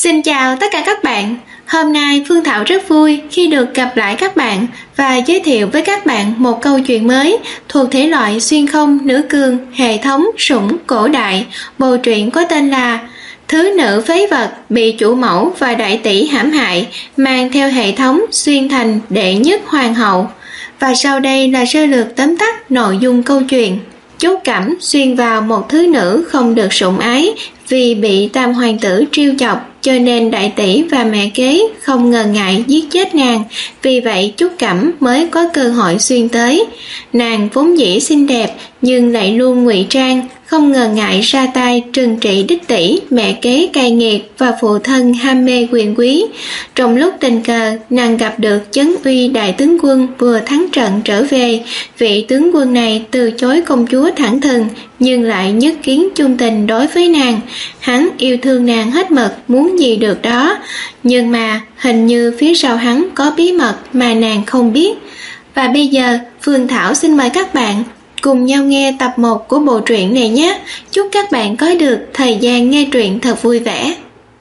Xin chào tất cả các bạn. Hôm nay Phương Thảo rất vui khi được gặp lại các bạn và giới thiệu với các bạn một câu chuyện mới thuộc thể loại xuyên không nữ cường, hệ thống sủng cổ đại. Bộ truyện có tên là Thứ nữ phế vật bị chủ mẫu và đại tỷ hãm hại, mang theo hệ thống xuyên thành đệ nhất hoàng hậu. Và sau đây là sơ lược tóm tắt nội dung câu chuyện. Chú Cẩm xuyên vào một thứ nữ không được sủng ái vì bị tam hoàng tử trêu chọc, cho nên đại tỷ và mẹ kế không ngần ngại giết chết nàng. Vì vậy Trúc Cẩm mới có cơ hội xuyên tới. Nàng vốn dĩ xinh đẹp nhưng lại luôn ngụy trang, không ngần ngại ra tay trừng trị đích tỷ, mẹ kế cay nghiệt và phụ thân ham mê quyền quý. Trong lúc tình cờ, nàng gặp được Chấn Uy đại tướng quân vừa thắng trận trở về. Vị tướng quân này từ chối công chúa thẳng thừng nhưng lại nhất kiến chung tình đối với nàng. Hắn yêu thương nàng hết mực, muốn gì được đó, nhưng mà hình như phía sau hắn có bí mật mà nàng không biết. Và bây giờ Phương Thảo xin mời các bạn cùng nhau nghe tập 1 của bộ truyện này nhé. Chúc các bạn có được thời gian nghe truyện thật vui vẻ.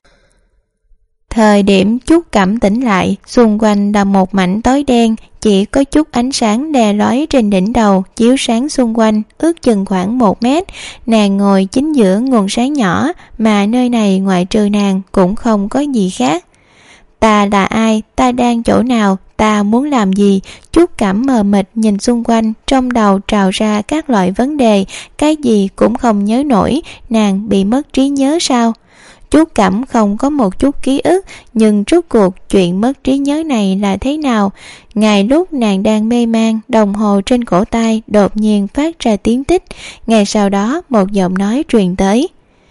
Thời điểm Trúc Cẩm tỉnh lại, xung quanh là một mảnh tối đen, chỉ có chút ánh sáng đè lói trên đỉnh đầu chiếu sáng xung quanh, ước chừng khoảng 1 mét. Nàng ngồi chính giữa nguồn sáng nhỏ, mà nơi này ngoại trừ nàng cũng không có gì khác. Ta là ai? Ta đang chỗ nào? Ta muốn làm gì? Trúc Cẩm mờ mịt nhìn xung quanh, trong đầu trào ra các loại vấn đề, cái gì cũng không nhớ nổi. Nàng bị mất trí nhớ sao? Trúc Cẩm không có một chút ký ức, nhưng rốt cuộc chuyện mất trí nhớ này là thế nào? Ngay lúc nàng đang mê man, đồng hồ trên cổ tay đột nhiên phát ra tiếng tích. Ngay sau đó một giọng nói truyền tới.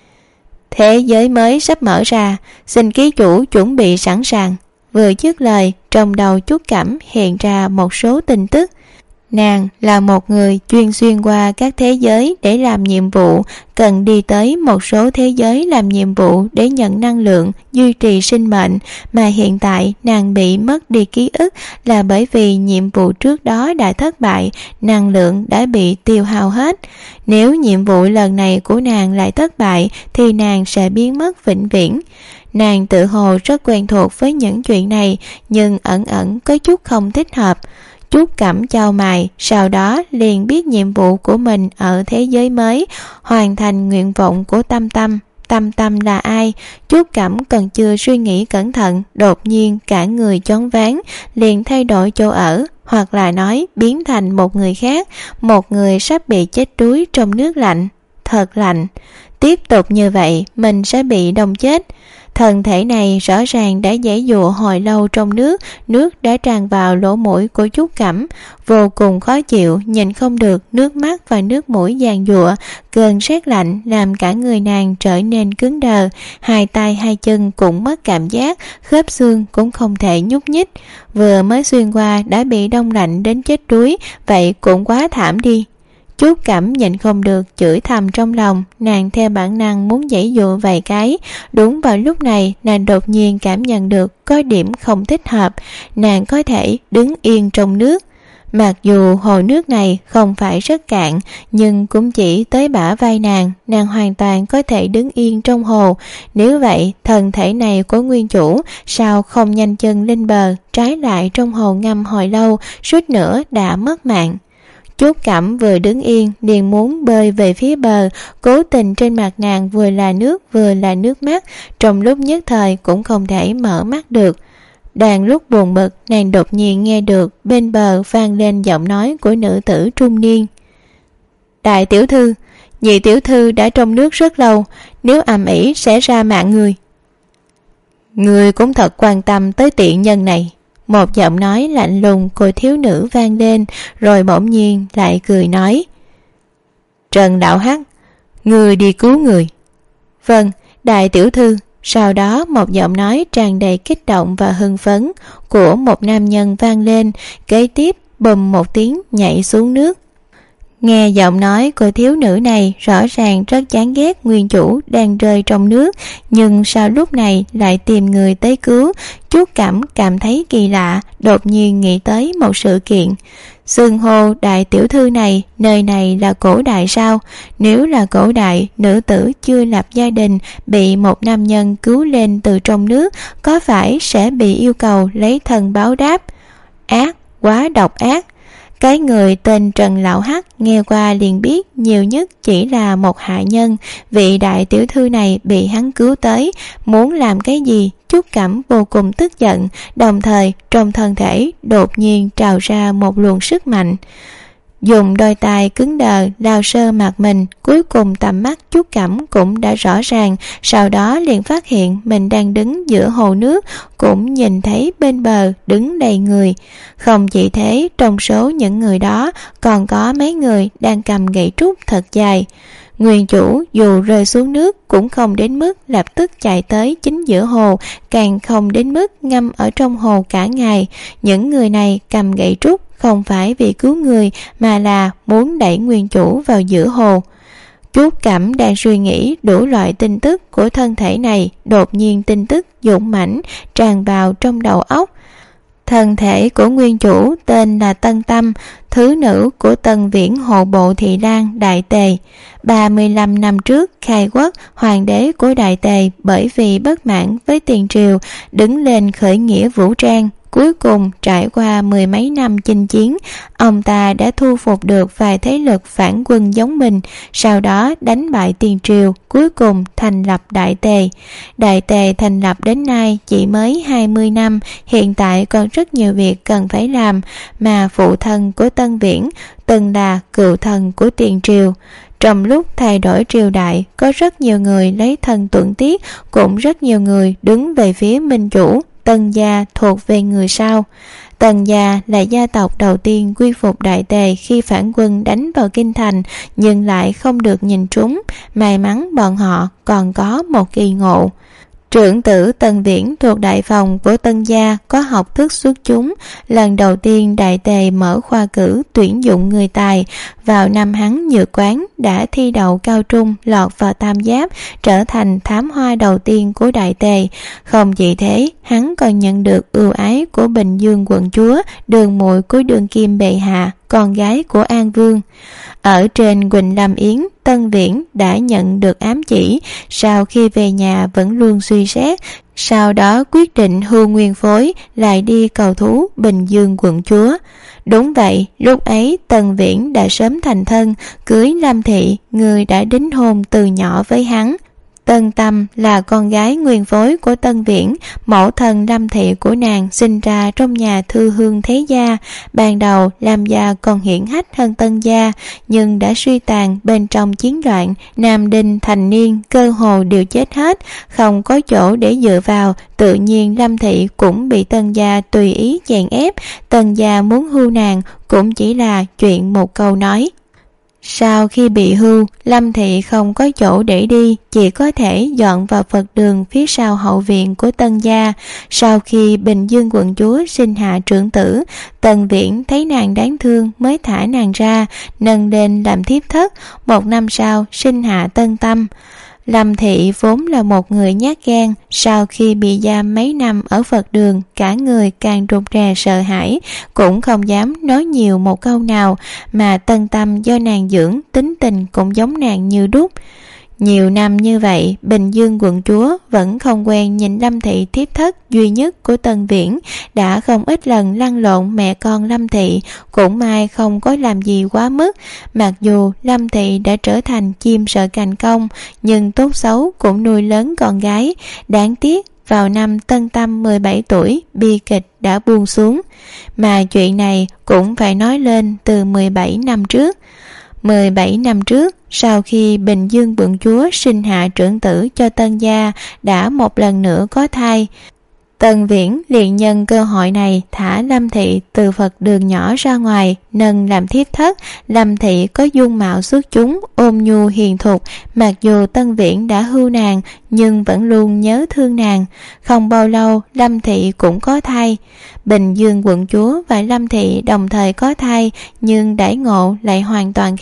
Thế giới mới sắp mở ra, xin ký chủ chuẩn bị sẵn sàng. Vừa dứt lời, trong đầu Trúc Cẩm hiện ra một số tin tức. Nàng là một người chuyên xuyên qua các thế giới để làm nhiệm vụ, cần đi tới một số thế giới làm nhiệm vụ để nhận năng lượng, duy trì sinh mệnh, mà hiện tại nàng bị mất đi ký ức là bởi vì nhiệm vụ trước đó đã thất bại, năng lượng đã bị tiêu hao hết. Nếu nhiệm vụ lần này của nàng lại thất bại thì nàng sẽ biến mất vĩnh viễn. Nàng tự hồ rất quen thuộc với những chuyện này, nhưng ẩn ẩn có chút không thích hợp. Trúc Cẩm chau mày, sau đó liền biết nhiệm vụ của mình ở thế giới mới, hoàn thành nguyện vọng của Tâm Tâm. Tâm Tâm là ai? Trúc Cẩm còn chưa suy nghĩ cẩn thận, đột nhiên cả người choáng váng, liền thay đổi chỗ ở, hoặc là nói biến thành một người khác, một người sắp bị chết đuối trong nước lạnh. Thật lạnh. Tiếp tục như vậy, mình sẽ bị đông chết. Thân thể này rõ ràng đã giãy giụa hồi lâu trong nước, nước đã tràn vào lỗ mũi của Trúc Cẩm, vô cùng khó chịu, nhìn không được, nước mắt và nước mũi giàn giụa, cơn rét lạnh làm cả người nàng trở nên cứng đờ, hai tay hai chân cũng mất cảm giác, khớp xương cũng không thể nhúc nhích. Vừa mới xuyên qua đã bị đông lạnh đến chết đuối, vậy cũng quá thảm đi. Trúc Cẩm nhịn không được chửi thầm trong lòng, nàng theo bản năng muốn giãy giụa vài cái. Đúng vào lúc này, nàng đột nhiên cảm nhận được có điểm không thích hợp, nàng có thể đứng yên trong nước. Mặc dù hồ nước này không phải rất cạn, nhưng cũng chỉ tới bả vai nàng hoàn toàn có thể đứng yên trong hồ. Nếu vậy, thân thể này của nguyên chủ sao không nhanh chân lên bờ, trái lại trong hồ ngâm hồi lâu, suýt nữa đã mất mạng. Trúc Cẩm vừa đứng yên liền muốn bơi về phía bờ, cố tình trên mặt nàng vừa là nước vừa là nước mắt, trong lúc nhất thời cũng không thể mở mắt được. Đang lúc buồn bực, nàng đột nhiên nghe được bên bờ vang lên giọng nói của nữ tử trung niên. Đại tiểu thư, nhị tiểu thư đã trong nước rất lâu, nếu ầm ĩ sẽ ra mạng người. Người cũng thật quan tâm tới tiện nhân này. Một giọng nói lạnh lùng của thiếu nữ vang lên, rồi bỗng nhiên lại cười nói. Trần Đạo Hắc, người đi cứu người. Vâng, đại tiểu thư. Sau đó một giọng nói tràn đầy kích động và hưng phấn của một nam nhân vang lên, kế tiếp bùm một tiếng nhảy xuống nước. Nghe giọng nói của thiếu nữ này rõ ràng rất chán ghét nguyên chủ đang rơi trong nước, nhưng sao lúc này lại tìm người tới cứu? Trúc Cẩm cảm thấy kỳ lạ, đột nhiên nghĩ tới một sự kiện. Xưng hô đại tiểu thư này, nơi này là cổ đại sao? Nếu là cổ đại, nữ tử chưa lập gia đình bị một nam nhân cứu lên từ trong nước, có phải sẽ bị yêu cầu lấy thân báo đáp? Ác, quá độc ác. Cái người tên Trần Lão Hắc nghe qua liền biết nhiều nhất chỉ là một hạ nhân. Vị đại tiểu thư này bị hắn cứu tới, muốn làm cái gì? Trúc Cẩm vô cùng tức giận, đồng thời trong thân thể đột nhiên trào ra một luồng sức mạnh. Dùng đôi tay cứng đờ lao sơ mặt mình, cuối cùng tầm mắt Trúc Cẩm cũng đã rõ ràng, sau đó liền phát hiện mình đang đứng giữa hồ nước, cũng nhìn thấy bên bờ đứng đầy người. Không chỉ thế, trong số những người đó còn có mấy người đang cầm gậy trúc thật dài. Nguyên chủ dù rơi xuống nước cũng không đến mức lập tức chạy tới chính giữa hồ, càng không đến mức ngâm ở trong hồ cả ngày. Những người này cầm gậy trúc không phải vì cứu người, mà là muốn đẩy nguyên chủ vào giữa hồ. Trúc Cẩm đang suy nghĩ đủ loại tin tức của thân thể này, đột nhiên tin tức dũng mãnh tràn vào trong đầu óc. Thân thể của nguyên chủ tên là Tân Tâm, thứ nữ của Tân Viễn hộ bộ Thị Lang Đại Tề. 35 năm trước khai quốc, hoàng đế của Đại Tề bởi vì bất mãn với tiền triều đứng lên khởi nghĩa vũ trang. Cuối cùng trải qua mười mấy năm chinh chiến, ông ta đã thu phục được vài thế lực phản quân giống mình, sau đó đánh bại tiền triều, cuối cùng thành lập Đại Tề. Đại Tề thành lập đến nay chỉ mới 20 năm, hiện tại còn rất nhiều việc cần phải làm, mà phụ thân của Tân Viễn từng là cựu thần của tiền triều. Trong lúc thay đổi triều đại, có rất nhiều người lấy thân tuẫn tiết, cũng rất nhiều người đứng về phía minh chủ. Tần gia thuộc về người sau. Tần gia là gia tộc đầu tiên quy phục Đại Tề khi phản quân đánh vào kinh thành, nhưng lại không được nhìn trúng. May mắn bọn họ còn có một kỳ ngộ. Trưởng tử Tần Viễn thuộc đại phòng của Tân gia có học thức xuất chúng. Lần đầu tiên Đại Tề mở khoa cử tuyển dụng người tài. Vào năm hắn nhược quán đã thi đậu cao trung, lọt vào tam giáp, trở thành thám hoa đầu tiên của Đại Tề. Không chỉ thế, hắn còn nhận được ưu ái của Bình Dương quận chúa, đường muội của Đường Kim bệ hạ, con gái của An Vương. Ở trên Quỳnh Lâm Yến, Tân Viễn đã nhận được ám chỉ, sau khi về nhà vẫn luôn suy xét, sau đó quyết định hưu nguyên phối lại đi cầu thú Bình Dương quận chúa. Đúng vậy, lúc ấy Tân Viễn đã sớm thành thân, cưới Lâm Thị, người đã đính hôn từ nhỏ với hắn. Tân Tâm là con gái nguyên phối của Tân Viễn, mẫu thân Lâm Thị của nàng sinh ra trong nhà thư hương thế gia. Ban đầu Lam gia còn hiển hách hơn Tân gia, nhưng đã suy tàn bên trong chiến loạn, nam đinh thành niên cơ hồ đều chết hết, không có chỗ để dựa vào. Tự nhiên Lâm Thị cũng bị Tân gia tùy ý chèn ép, Tân gia muốn hưu nàng cũng chỉ là chuyện một câu nói. Sau khi bị hưu, Lâm Thị không có chỗ để đi, chỉ có thể dọn vào Phật đường phía sau hậu viện của Tân gia. Sau khi Bình Dương quận chúa sinh hạ trưởng tử, Tần Viễn thấy nàng đáng thương mới thả nàng ra, nâng lên làm thiếp thất. 1 năm sau sinh hạ Tân Tâm. Lâm Thị vốn là một người nhát gan, sau khi bị giam mấy năm ở Phật đường, cả người càng rụt rè sợ hãi, cũng không dám nói nhiều một câu nào, mà Tân Tâm do nàng dưỡng, tính tình cũng giống nàng như đúc. Nhiều năm như vậy, Bình Dương quận chúa vẫn không quen nhìn Lâm Thị thiếp thất duy nhất của Tân Viễn, đã không ít lần lăn lộn mẹ con Lâm Thị, cũng may không có làm gì quá mức. Mặc dù Lâm Thị đã trở thành chim sợ cành cong, nhưng tốt xấu cũng nuôi lớn con gái. Đáng tiếc, vào năm Tân Tâm 17 tuổi, bi kịch đã buông xuống. Mà chuyện này cũng phải nói lên từ 17 năm trước. 17 năm trước, sau khi Bình Dương quận chúa sinh hạ trưởng tử cho Tân gia, đã một lần nữa có thai. Tần Viễn liền nhân cơ hội này thả Lâm Thị từ Phật đường nhỏ ra ngoài, nâng làm thiếp thất. Lâm Thị có dung mạo xuất chúng, ôn nhu hiền thục, mặc dù Tân Viễn đã hưu nàng nhưng vẫn luôn nhớ thương nàng. Không bao lâu Lâm Thị cũng có thai. Bình Dương quận chúa và Lâm Thị đồng thời có thai, nhưng đãi ngộ lại hoàn toàn khác.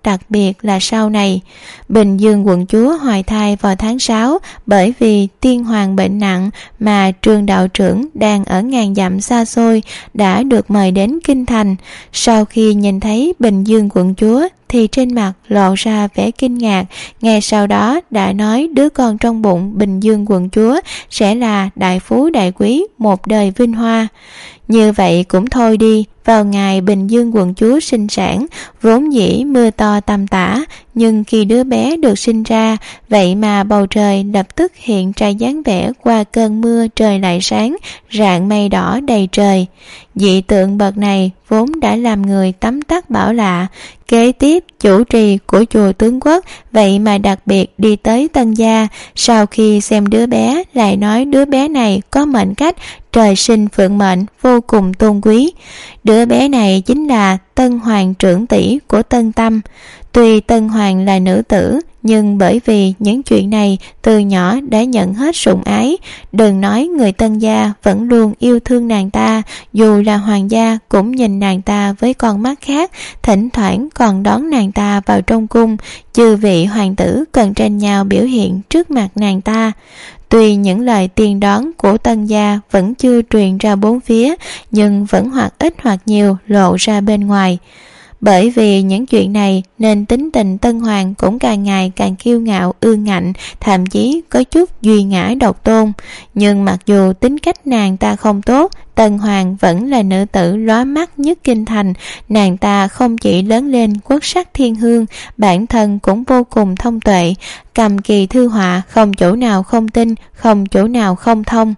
đặc biệt là sau này. Bình Dương quận chúa hoài thai vào tháng 6, bởi vì tiên hoàng bệnh nặng mà Trương đạo trưởng đang ở ngàn dặm xa xôi đã được mời đến kinh thành. Sau khi nhìn thấy Bình Dương quận chúa thì trên mặt lộ ra vẻ kinh ngạc, ngay sau đó đã nói đứa con trong bụng Bình Dương quận chúa sẽ là đại phú đại quý, một đời vinh hoa. Như vậy cũng thôi đi, vào ngày Bình Dương quận chúa sinh sản, vốn dĩ mưa to tầm tã, nhưng khi đứa bé được sinh ra, vậy mà bầu trời lập tức hiện ra dáng vẻ qua cơn mưa trời lại sáng, rạng mây đỏ đầy trời. Dị tượng bậc này vốn đã làm người tấm tắc bảo lạ. Kế tiếp, chủ trì của chùa Tướng Quốc vậy mà đặc biệt đi tới Tân gia, sau khi xem đứa bé lại nói đứa bé này có mệnh cách trời sinh phượng mệnh, vô cùng tôn quý. Đứa bé này chính là Tân Hoàng trưởng tỷ của Tân Tâm. Tuy Tân Hoàng là nữ tử, nhưng bởi vì những chuyện này từ nhỏ đã nhận hết sủng ái. Đừng nói người Tân gia vẫn luôn yêu thương nàng ta, dù là hoàng gia cũng nhìn nàng ta với con mắt khác, thỉnh thoảng còn đón nàng ta vào trong cung. Chư vị hoàng tử cần tranh nhau biểu hiện trước mặt nàng ta. Tuy những lời tiên đoán của Tân gia vẫn chưa truyền ra bốn phía, nhưng vẫn hoặc ít hoặc nhiều lộ ra bên ngoài. Bởi vì những chuyện này nên tính tình Tân Hoàng cũng càng ngày càng kiêu ngạo ương ngạnh, thậm chí có chút duy ngã độc tôn. Nhưng mặc dù tính cách nàng ta không tốt, Tân Hoàng vẫn là nữ tử lóa mắt nhất kinh thành. Nàng ta không chỉ lớn lên quốc sắc thiên hương, bản thân cũng vô cùng thông tuệ, cầm kỳ thư họa không chỗ nào không tinh, không chỗ nào không thông.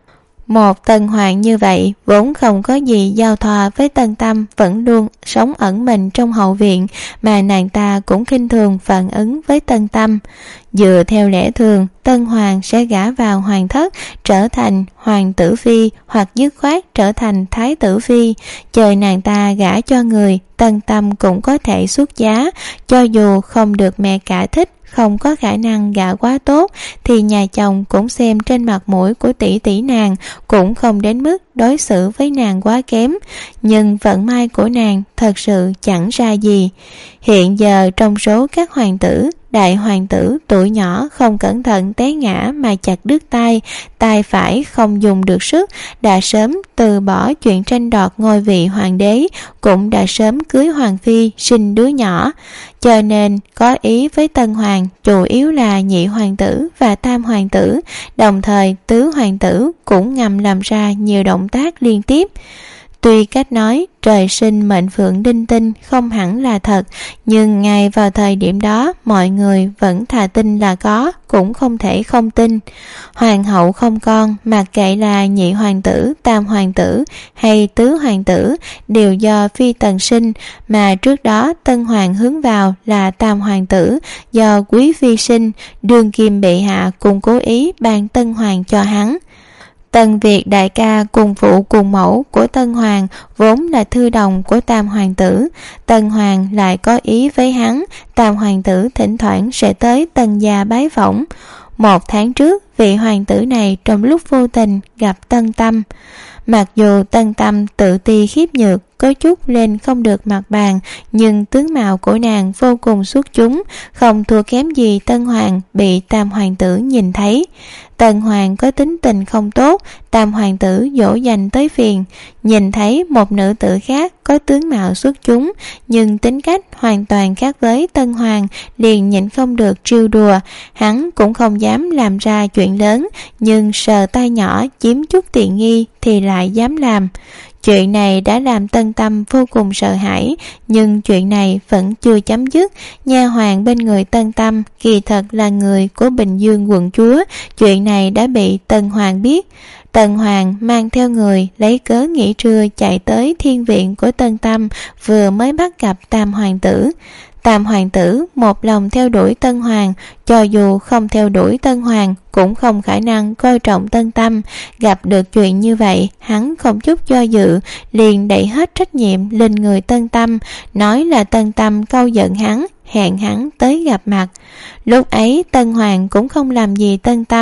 Một Tân Hoàng như vậy vốn không có gì giao thoa với Tân Tâm, vẫn luôn sống ẩn mình trong hậu viện, mà nàng ta cũng khinh thường phản ứng với Tân Tâm. Dựa theo lẽ thường, Tân Hoàng sẽ gả vào hoàng thất, trở thành hoàng tử phi, hoặc dứt khoát trở thành thái tử phi. Chờ nàng ta gả cho người, Tân Tâm cũng có thể xuất giá. Cho dù không được mẹ cả thích, không có khả năng gả quá tốt, thì nhà chồng cũng xem trên mặt mũi của tỷ tỷ nàng, cũng không đến mức đối xử với nàng quá kém. Nhưng vận may của nàng thật sự chẳng ra gì. Hiện giờ trong số các hoàng tử, đại hoàng tử tuổi nhỏ không cẩn thận té ngã mà chặt đứt tay, tay phải không dùng được sức, đã sớm từ bỏ chuyện tranh đoạt ngôi vị hoàng đế, cũng đã sớm cưới hoàng phi, sinh đứa nhỏ. Cho nên có ý với Tân Hoàng chủ yếu là nhị hoàng tử và tam hoàng tử, đồng thời tứ hoàng tử cũng ngầm làm ra nhiều động tác liên tiếp. Tuy cách nói trời sinh mệnh phượng đinh tinh không hẳn là thật, nhưng ngay vào thời điểm đó mọi người vẫn thà tin là có, cũng không thể không tin. Hoàng hậu không con, mặc kệ là nhị hoàng tử, tam hoàng tử hay tứ hoàng tử, đều do phi tần sinh, mà trước đó Tân Hoàng hướng vào là tam hoàng tử, do quý phi sinh. Đương kim bệ hạ cùng cố ý ban Tân Hoàng cho hắn. Tân Việt đại ca cùng phụ cùng mẫu của Tân Hoàng vốn là thư đồng của tam hoàng tử. Tân Hoàng lại có ý với hắn, tam hoàng tử thỉnh thoảng sẽ tới Tân gia bái phỏng. 1 tháng trước, vị hoàng tử này trong lúc vô tình gặp Tân Tâm. Mặc dù Tân Tâm tự ti khiếp nhược, có chút lên không được mặt bàn, nhưng tướng mạo của nàng vô cùng xuất chúng, không thua kém gì Tân Hoàng bị tam hoàng tử nhìn thấy. Tân Hoàng có tính tình không tốt, tam hoàng tử dỗ dành tới phiền. Nhìn thấy một nữ tử khác có tướng mạo xuất chúng, nhưng tính cách hoàn toàn khác với Tân Hoàng, liền nhịn không được trêu đùa. Hắn cũng không dám làm ra chuyện lớn, nhưng sờ tay nhỏ chiếm chút tiện nghi thì lại dám làm. Chuyện này đã làm Tân Tâm vô cùng sợ hãi, nhưng chuyện này vẫn chưa chấm dứt. Nha hoàn bên người Tân Tâm kỳ thật là người của Bình Dương quận chúa. Chuyện này đã bị Tân Hoàng biết. Tân Hoàng mang theo người lấy cớ nghỉ trưa chạy tới thiên viện của Tân Tâm, vừa mới bắt gặp tam hoàng tử. Tam hoàng tử một lòng theo đuổi Tân Hoàng, cho dù không theo đuổi Tân Hoàng cũng không khả năng coi trọng Tân Tâm. Gặp được chuyện như vậy, hắn không chút do dự, liền đẩy hết trách nhiệm lên người Tân Tâm, nói là Tân Tâm câu giận hắn, hẹn hắn tới gặp mặt. Lúc ấy Tân Hoàng cũng không làm gì Tân Tâm, chỉ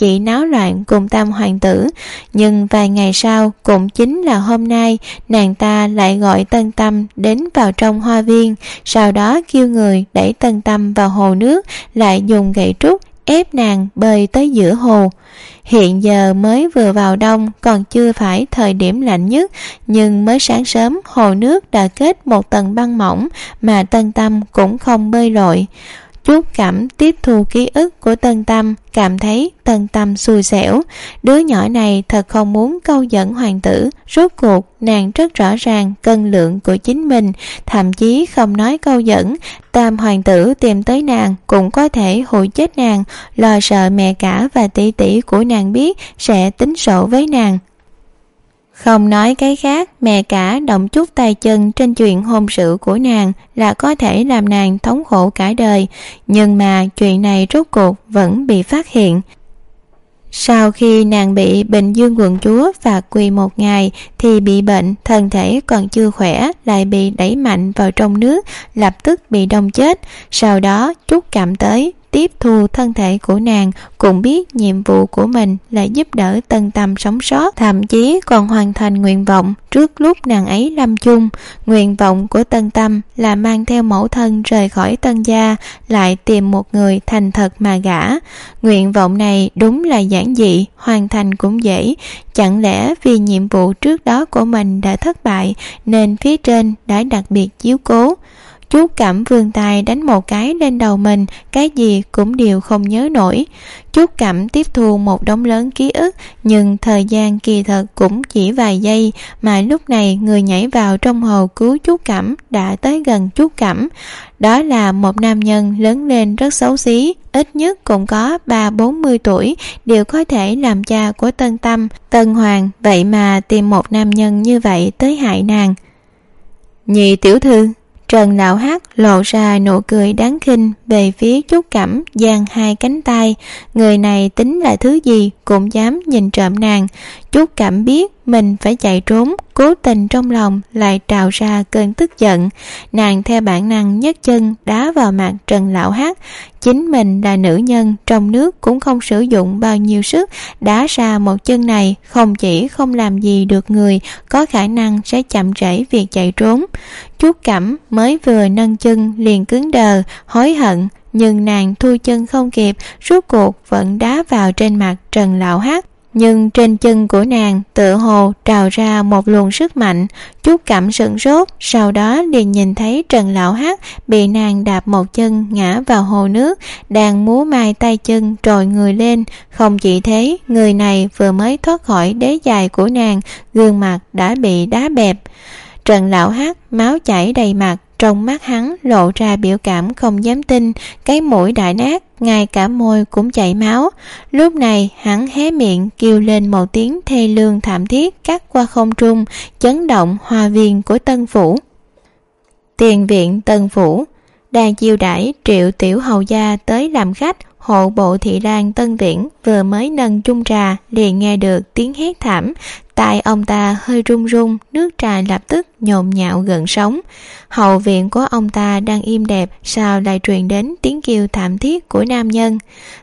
chỉ náo loạn cùng tam hoàng tử. Nhưng vài ngày sau, cũng chính là hôm nay, nàng ta lại gọi Tân Tâm đến vào trong hoa viên, sau đó kêu người đẩy Tân Tâm vào hồ nước, lại dùng gậy trúc ép nàng bơi tới giữa hồ. Hiện giờ mới vừa vào đông, còn chưa phải thời điểm lạnh nhất, nhưng mới sáng sớm hồ nước đã kết một tầng băng mỏng mà Tân Tâm cũng không bơi lội. Trúc Cẩm tiếp thu ký ức của Tân Tâm, cảm thấy Tân Tâm xui xẻo. Đứa nhỏ này thật không muốn câu dẫn hoàng tử. Rốt cuộc nàng rất rõ ràng cân lượng của chính mình, thậm chí không nói câu dẫn, tam hoàng tử tìm tới nàng cũng có thể hù chết nàng, lo sợ mẹ cả và tỷ tỷ của nàng biết sẽ tính sổ với nàng. Không nói cái khác, mẹ cả động chút tay chân trên chuyện hôn sự của nàng là có thể làm nàng thống khổ cả đời, nhưng mà chuyện này rốt cuộc vẫn bị phát hiện. Sau khi nàng bị Bình Dương quận chúa phạt quỳ 1 ngày thì bị bệnh, thân thể còn chưa khỏe lại bị đẩy mạnh vào trong nước, lập tức bị đông chết. Sau đó Trúc Cẩm tới tiếp thu thân thể của nàng, cũng biết nhiệm vụ của mình là giúp đỡ Tân Tâm sống sót, thậm chí còn hoàn thành nguyện vọng trước lúc nàng ấy lâm chung. Nguyện vọng của Tân Tâm là mang theo mẫu thân rời khỏi Tân gia, lại tìm một người thành thật mà gả. Nguyện vọng này đúng là giản dị, hoàn thành cũng dễ. Chẳng lẽ vì nhiệm vụ trước đó của mình đã thất bại nên phía trên đã đặc biệt chiếu cố? Trúc Cẩm vươn tay đánh một cái lên đầu mình, cái gì cũng đều không nhớ nổi. Trúc Cẩm tiếp thu một đống lớn ký ức, nhưng thời gian kỳ thật cũng chỉ vài giây, mà lúc này người nhảy vào trong hồ cứu Trúc Cẩm đã tới gần Trúc Cẩm. Đó là một nam nhân lớn lên rất xấu xí, ít nhất cũng có 30-40 tuổi, đều có thể làm cha của Tân Tâm, Tân Hoàng, vậy mà tìm một nam nhân như vậy tới hại nàng. Nhị tiểu thư. Trần Lão Hắc lộ ra nụ cười đáng khinh về phía Trúc Cẩm, giang hai cánh tay. Người này tính là thứ gì cũng dám nhìn trộm nàng. Trúc Cẩm biết mình phải chạy trốn, cố tình trong lòng lại trào ra cơn tức giận. Nàng theo bản năng nhấc chân đá vào mặt Trần Lão Hắc. Chính mình là nữ nhân trong nước cũng không sử dụng bao nhiêu sức, đá ra một chân này không chỉ không làm gì được người, có khả năng sẽ chậm trễ việc chạy trốn. Trúc Cẩm mới vừa nâng chân liền cứng đờ, hối hận, nhưng nàng thu chân không kịp, rốt cuộc vẫn đá vào trên mặt Trần Lão Hắc. Nhưng trên chân của nàng tựa hồ trào ra một luồng sức mạnh. Trúc Cẩm sửng sốt, sau đó liền nhìn thấy Trần Lão Hắc bị nàng đạp một chân ngã vào hồ nước, đang múa mai tay chân trồi người lên. Không chỉ thế, người này vừa mới thoát khỏi đế giày của nàng, gương mặt đã bị đá bẹp. Trần Lão Hắc máu chảy đầy mặt, trong mắt hắn lộ ra biểu cảm không dám tin, cái mũi đã nát, ngay cả môi cũng chảy máu. Lúc này hắn hé miệng kêu lên một tiếng thê lương thảm thiết cắt qua không trung, chấn động hoa viên của Tân Phủ. Tiền viện Tân Phủ đang chiêu đãi Triệu tiểu hầu gia tới làm khách. Hộ bộ thị lang Tân Viễn vừa mới nâng chung trà liền nghe được tiếng hét thảm, tai ông ta hơi run run, nước trà lập tức nhộn nhạo gần sống. Hậu viện của ông ta đang im đẹp, sao lại truyền đến tiếng kêu thảm thiết của nam nhân?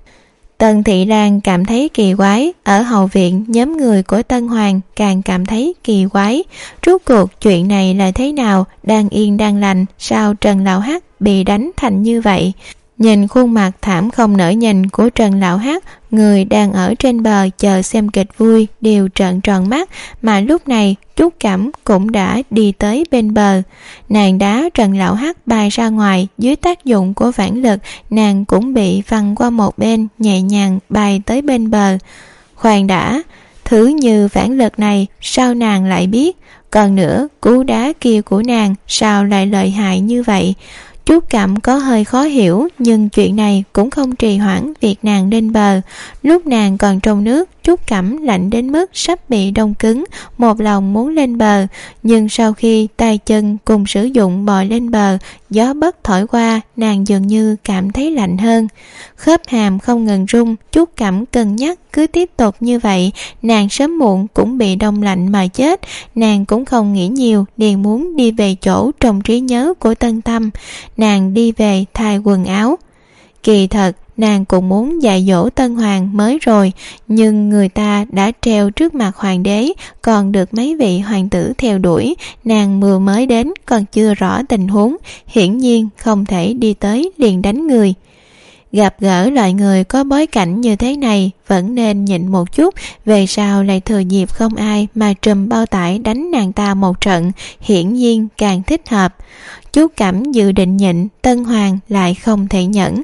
Tân thị lang cảm thấy kỳ quái, ở hậu viện nhóm người của Tân Hoàng càng cảm thấy kỳ quái. Rốt cuộc chuyện này là thế nào? Đang yên đang lành, sao Trần Lão Hắc bị đánh thành như vậy? Nhìn khuôn mặt thảm không nỡ nhìn của Trần Lão Hắc, người đang ở trên bờ chờ xem kịch vui đều trợn tròn mắt, mà lúc này Trúc Cẩm cũng đã đi tới bên bờ. Nàng đá Trần Lão Hắc bay ra ngoài, dưới tác dụng của vãn lực, nàng cũng bị văng qua một bên, nhẹ nhàng bay tới bên bờ. Khoan đã, thứ như vãn lực này sao nàng lại biết? Còn nữa, cú đá kia của nàng sao lại lợi hại như vậy? Trúc Cẩm có hơi khó hiểu, nhưng chuyện này cũng không trì hoãn việc nàng lên bờ. Lúc nàng còn trong nước, Trúc Cẩm lạnh đến mức sắp bị đông cứng, một lòng muốn lên bờ, nhưng sau khi tay chân cùng sử dụng bò lên bờ, gió bất thổi qua, nàng dường như cảm thấy lạnh hơn. Khớp hàm không ngừng rung, Trúc Cẩm cân nhắc cứ tiếp tục như vậy, nàng sớm muộn cũng bị đông lạnh mà chết. Nàng cũng không nghĩ nhiều, liền muốn đi về chỗ trong trí nhớ của Tân Tâm. Nàng đi về thay quần áo. Kỳ thật nàng cũng muốn dạy dỗ Tân Hoàng mới rồi, nhưng người ta đã treo trước mặt hoàng đế, còn được mấy vị hoàng tử theo đuổi, nàng vừa mới đến còn chưa rõ tình huống, hiển nhiên không thể đi tới liền đánh người. Gặp gỡ loại người có bối cảnh như thế này vẫn nên nhịn một chút, về sau lại thừa dịp không ai mà trùm bao tải đánh nàng ta một trận, hiển nhiên càng thích hợp. Chú Cẩm dự định nhịn, Tân Hoàng lại không thể nhẫn.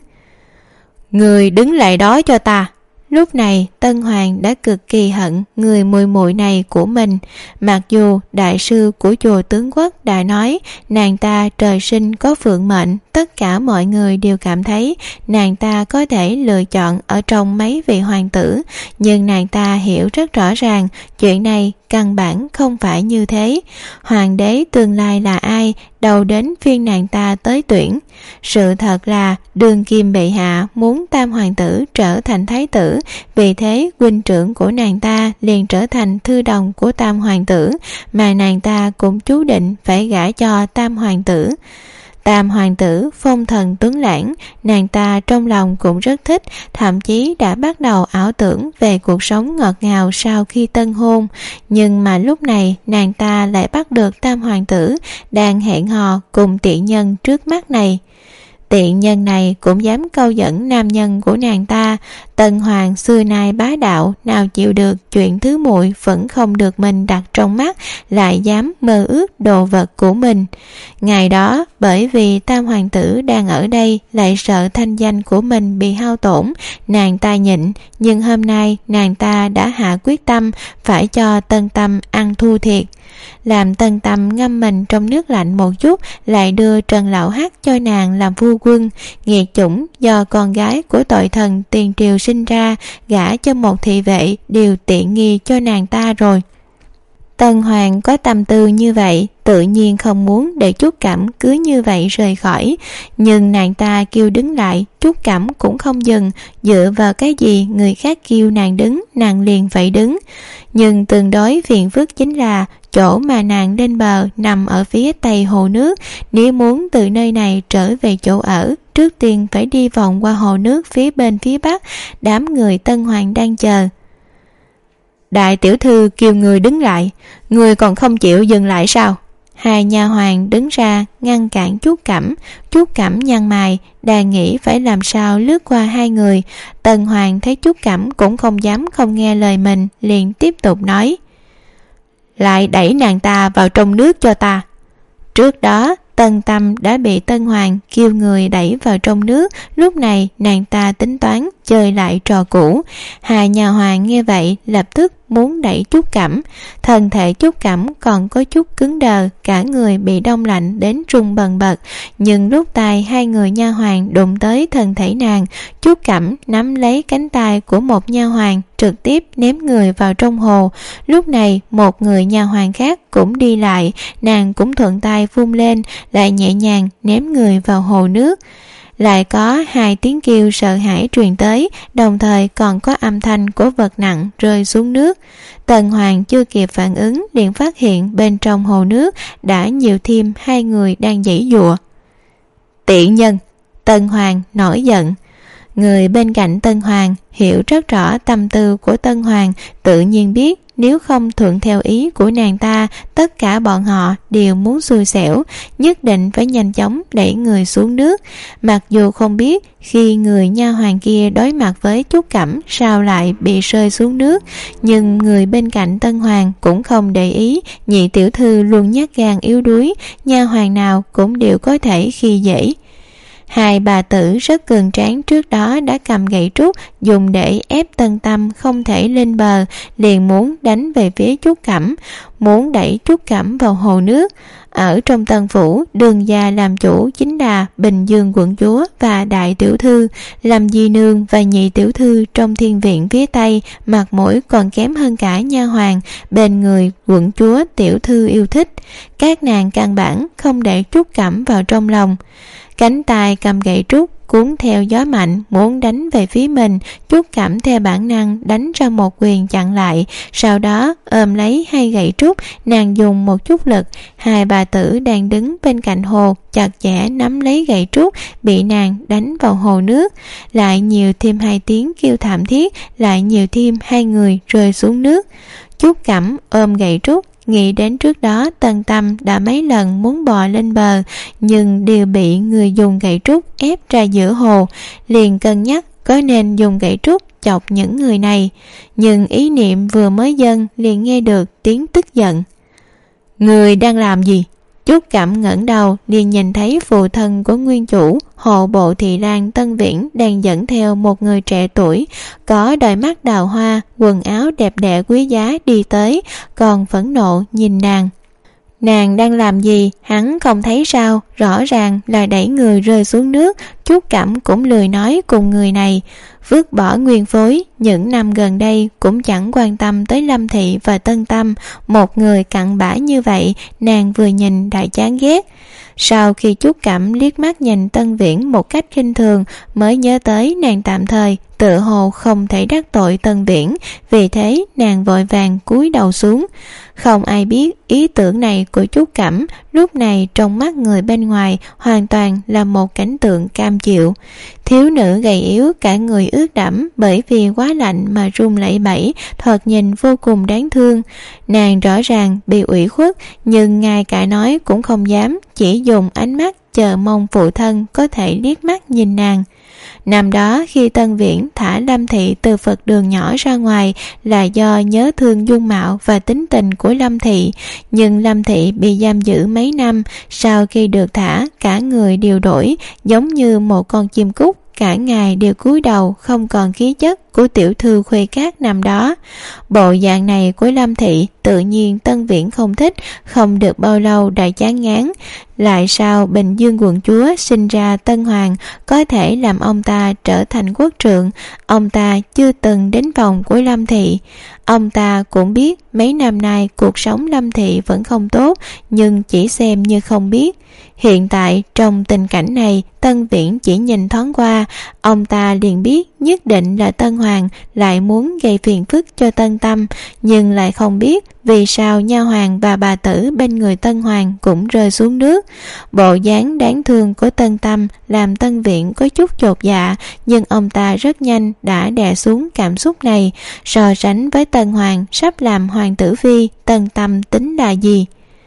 Người đứng lại đó cho ta. Lúc này Tân Hoàng đã cực kỳ hận người muội muội này của mình. Mặc dù đại sư của chùa Tướng Quốc đã nói nàng ta trời sinh có phượng mệnh, tất cả mọi người đều cảm thấy nàng ta có thể lựa chọn ở trong mấy vị hoàng tử, nhưng nàng ta hiểu rất rõ ràng chuyện này căn bản không phải như thế. Hoàng đế tương lai là ai, đâu đến phiên nàng ta tới tuyển. Sự thật là đương kim bệ hạ muốn tam hoàng tử trở thành thái tử, vì thế huynh trưởng của nàng ta liền trở thành thư đồng của tam hoàng tử, mà nàng ta cũng chú định phải gả cho tam hoàng tử. Tam hoàng tử phong thần tuấn lãng, nàng ta trong lòng cũng rất thích, thậm chí đã bắt đầu ảo tưởng về cuộc sống ngọt ngào sau khi tân hôn. Nhưng mà lúc này nàng ta lại bắt được tam hoàng tử đang hẹn hò cùng tiện nhân trước mắt này. Tiện nhân này cũng dám câu dẫn nam nhân của nàng ta. Tân Hoàng xưa nay bá đạo, nào chịu được chuyện thứ muội vẫn không được mình đặt trong mắt, lại dám mơ ước đồ vật của mình. Ngày đó bởi vì tam hoàng tử đang ở đây, lại sợ thanh danh của mình bị hao tổn, nàng ta nhịn. Nhưng hôm nay nàng ta đã hạ quyết tâm phải cho Tân Tâm ăn thua thiệt. Làm Tân Tâm ngâm mình trong nước lạnh một chút, lại đưa Trần Lão Hắc cho nàng làm phu quân. Nghiệt chủng do con gái của tội thần tiền triều sinh ra, gả cho một thị vệ đều tiện nghi cho nàng ta rồi. Tân Hoàng có tâm tư như vậy, tự nhiên không muốn để Trúc Cẩm cứ như vậy rời khỏi. Nhưng nàng ta kêu đứng lại, Trúc Cẩm cũng không dừng. Dựa vào cái gì người khác kêu nàng đứng, nàng liền phải đứng. Nhưng tương đối phiền phức chính là chỗ mà nàng lên bờ nằm ở phía tây hồ nước. Nếu muốn từ nơi này trở về chỗ ở, trước tiên phải đi vòng qua hồ nước phía bên phía bắc. Đám người Tân Hoàng đang chờ. Đại tiểu thư kêu người đứng lại, người còn không chịu dừng lại sao? Hai nha hoàn đứng ra ngăn cản Trúc Cẩm. Trúc Cẩm nhăn mày, đang nghĩ phải làm sao lướt qua hai người. Tân Hoàng thấy Trúc Cẩm cũng không dám không nghe lời mình, liền tiếp tục nói: lại đẩy nàng ta vào trong nước cho ta. Trước đó Tân Tâm đã bị Tân Hoàng kêu người đẩy vào trong nước, lúc này nàng ta tính toán chơi lại trò cũ. Hai nhà hoàng nghe vậy lập tức muốn đẩy Trúc Cẩm. Thân thể Trúc Cẩm còn có chút cứng đờ, cả người bị đông lạnh đến run bần bật. Nhưng lúc tay hai người nha hoàng đụng tới thân thể nàng, Trúc Cẩm nắm lấy cánh tay của một nha hoàng, trực tiếp ném người vào trong hồ. Lúc này một người nha hoàng khác cũng đi lại, nàng cũng thuận tay vung lên, lại nhẹ nhàng ném người vào hồ nước. Lại có hai tiếng kêu sợ hãi truyền tới, đồng thời còn có âm thanh của vật nặng rơi xuống nước. Tần Hoàng chưa kịp phản ứng, liền phát hiện bên trong hồ nước đã nhiều thêm hai người đang giãy giụa. Tiện nhân! Tần Hoàng nổi giận. Người bên cạnh Tân Hoàng hiểu rất rõ tâm tư của Tân Hoàng, tự nhiên biết nếu không thuận theo ý của nàng ta, tất cả bọn họ đều muốn xui xẻo, nhất định phải nhanh chóng đẩy người xuống nước. Mặc dù không biết khi người nha hoàn kia đối mặt với Trúc Cẩm sao lại bị rơi xuống nước, nhưng người bên cạnh Tân Hoàng cũng không để ý. Nhị tiểu thư luôn nhát gan yếu đuối, nha hoàn nào cũng đều có thể khi dễ. Hai bà tử rất cường tráng trước đó đã cầm gậy trúc dùng để ép Tân Tâm không thể lên bờ, liền muốn đánh về phía Trúc Cẩm, muốn đẩy Trúc Cẩm vào hồ nước. Ở trong Tân Phủ, Đường gia làm chủ chính là Bình Dương quận chúa và đại tiểu thư. Lâm Di Nương và nhị tiểu thư trong thiên viện phía Tây mặt mũi còn kém hơn cả nha hoàng bên người quận chúa tiểu thư yêu thích. Các nàng căn bản không để Trúc Cẩm vào trong lòng. Cánh tay cầm gậy trúc cuốn theo gió mạnh muốn đánh về phía mình. Trúc Cẩm theo bản năng đánh ra một quyền chặn lại, sau đó ôm lấy hai gậy trúc, nàng dùng một chút lực. Hai bà tử đang đứng bên cạnh hồ chặt chẽ nắm lấy gậy trúc, bị nàng đánh vào hồ nước. Lại nhiều thêm hai tiếng kêu thảm thiết, lại nhiều thêm hai người rơi xuống nước. Trúc Cẩm ôm gậy trúc, nghĩ đến trước đó Tân Tâm đã mấy lần muốn bò lên bờ, nhưng đều bị người dùng gậy trúc ép ra giữa hồ. Liền cân nhắc có nên dùng gậy trúc chọc những người này, nhưng ý niệm vừa mới dâng liền nghe được tiếng tức giận. Người đang làm gì? Trúc Cẩm ngẩng đầu liền nhìn thấy phụ thân của nguyên chủ hộ bộ Thị Lang Tân Viễn đang dẫn theo một người trẻ tuổi, có đôi mắt đào hoa, quần áo đẹp đẽ quý giá đi tới, còn phẫn nộ nhìn nàng. Nàng đang làm gì hắn không thấy sao? Rõ ràng là đẩy người rơi xuống nước. Trúc Cẩm cũng lười nói cùng người này, vứt bỏ nguyên phối. Những năm gần đây cũng chẳng quan tâm tới Lâm Thị và Tân Tâm. Một người cặn bã như vậy nàng vừa nhìn đã chán ghét. Sau khi Trúc Cẩm liếc mắt nhìn Tân Viễn một cách khinh thường, mới nhớ tới nàng tạm thời tự hồ không thể đắc tội Tân Viễn, vì thế nàng vội vàng cúi đầu xuống. Không ai biết ý tưởng này của Trúc Cẩm lúc này trong mắt người bên ngoài hoàn toàn là một cảnh tượng cam chịu. Thiếu nữ gầy yếu, cả người ướt đẫm bởi vì quá lạnh mà run lẩy bẩy, thoạt nhìn vô cùng đáng thương. Nàng rõ ràng bị ủy khuất, nhưng ngay cả nói cũng không dám, chỉ dùng ánh mắt chờ mong phụ thân có thể liếc mắt nhìn nàng. Năm đó khi Tân Viễn thả Lâm Thị từ Phật đường nhỏ ra ngoài là do nhớ thương dung mạo và tính tình của Lâm Thị, nhưng Lâm Thị bị giam giữ mấy năm, sau khi được thả cả người đều đổi, giống như một con chim cút, cả ngày đều cúi đầu, không còn khí chất của tiểu thư Khuê Cát năm đó. Bộ dạng này của Lâm Thị tự nhiên Tân Viễn không thích, không được bao lâu đã chán ngán. Lại sao Bình Dương quận chúa sinh ra Tân Hoàng có thể làm ông ta trở thành quốc trượng? Ông ta chưa từng đến phòng của Lâm Thị. Ông ta cũng biết mấy năm nay cuộc sống Lâm Thị vẫn không tốt, nhưng chỉ xem như không biết. Hiện tại trong tình cảnh này, Tân Viễn chỉ nhìn thoáng qua, ông ta liền biết nhất định là Tân Hoàng lại muốn gây phiền phức cho Tân Tâm, nhưng lại không biết vì sao nha hoàn và bà tử bên người Tân Hoàng cũng rơi xuống nước. Bộ dáng đáng thương của Tân Tâm làm Tân Viễn có chút chột dạ, nhưng ông ta rất nhanh đã đè xuống cảm xúc này. So sánh với Tân Hoàng sắp làm hoàng tử phi, Tân Tâm tính là gì?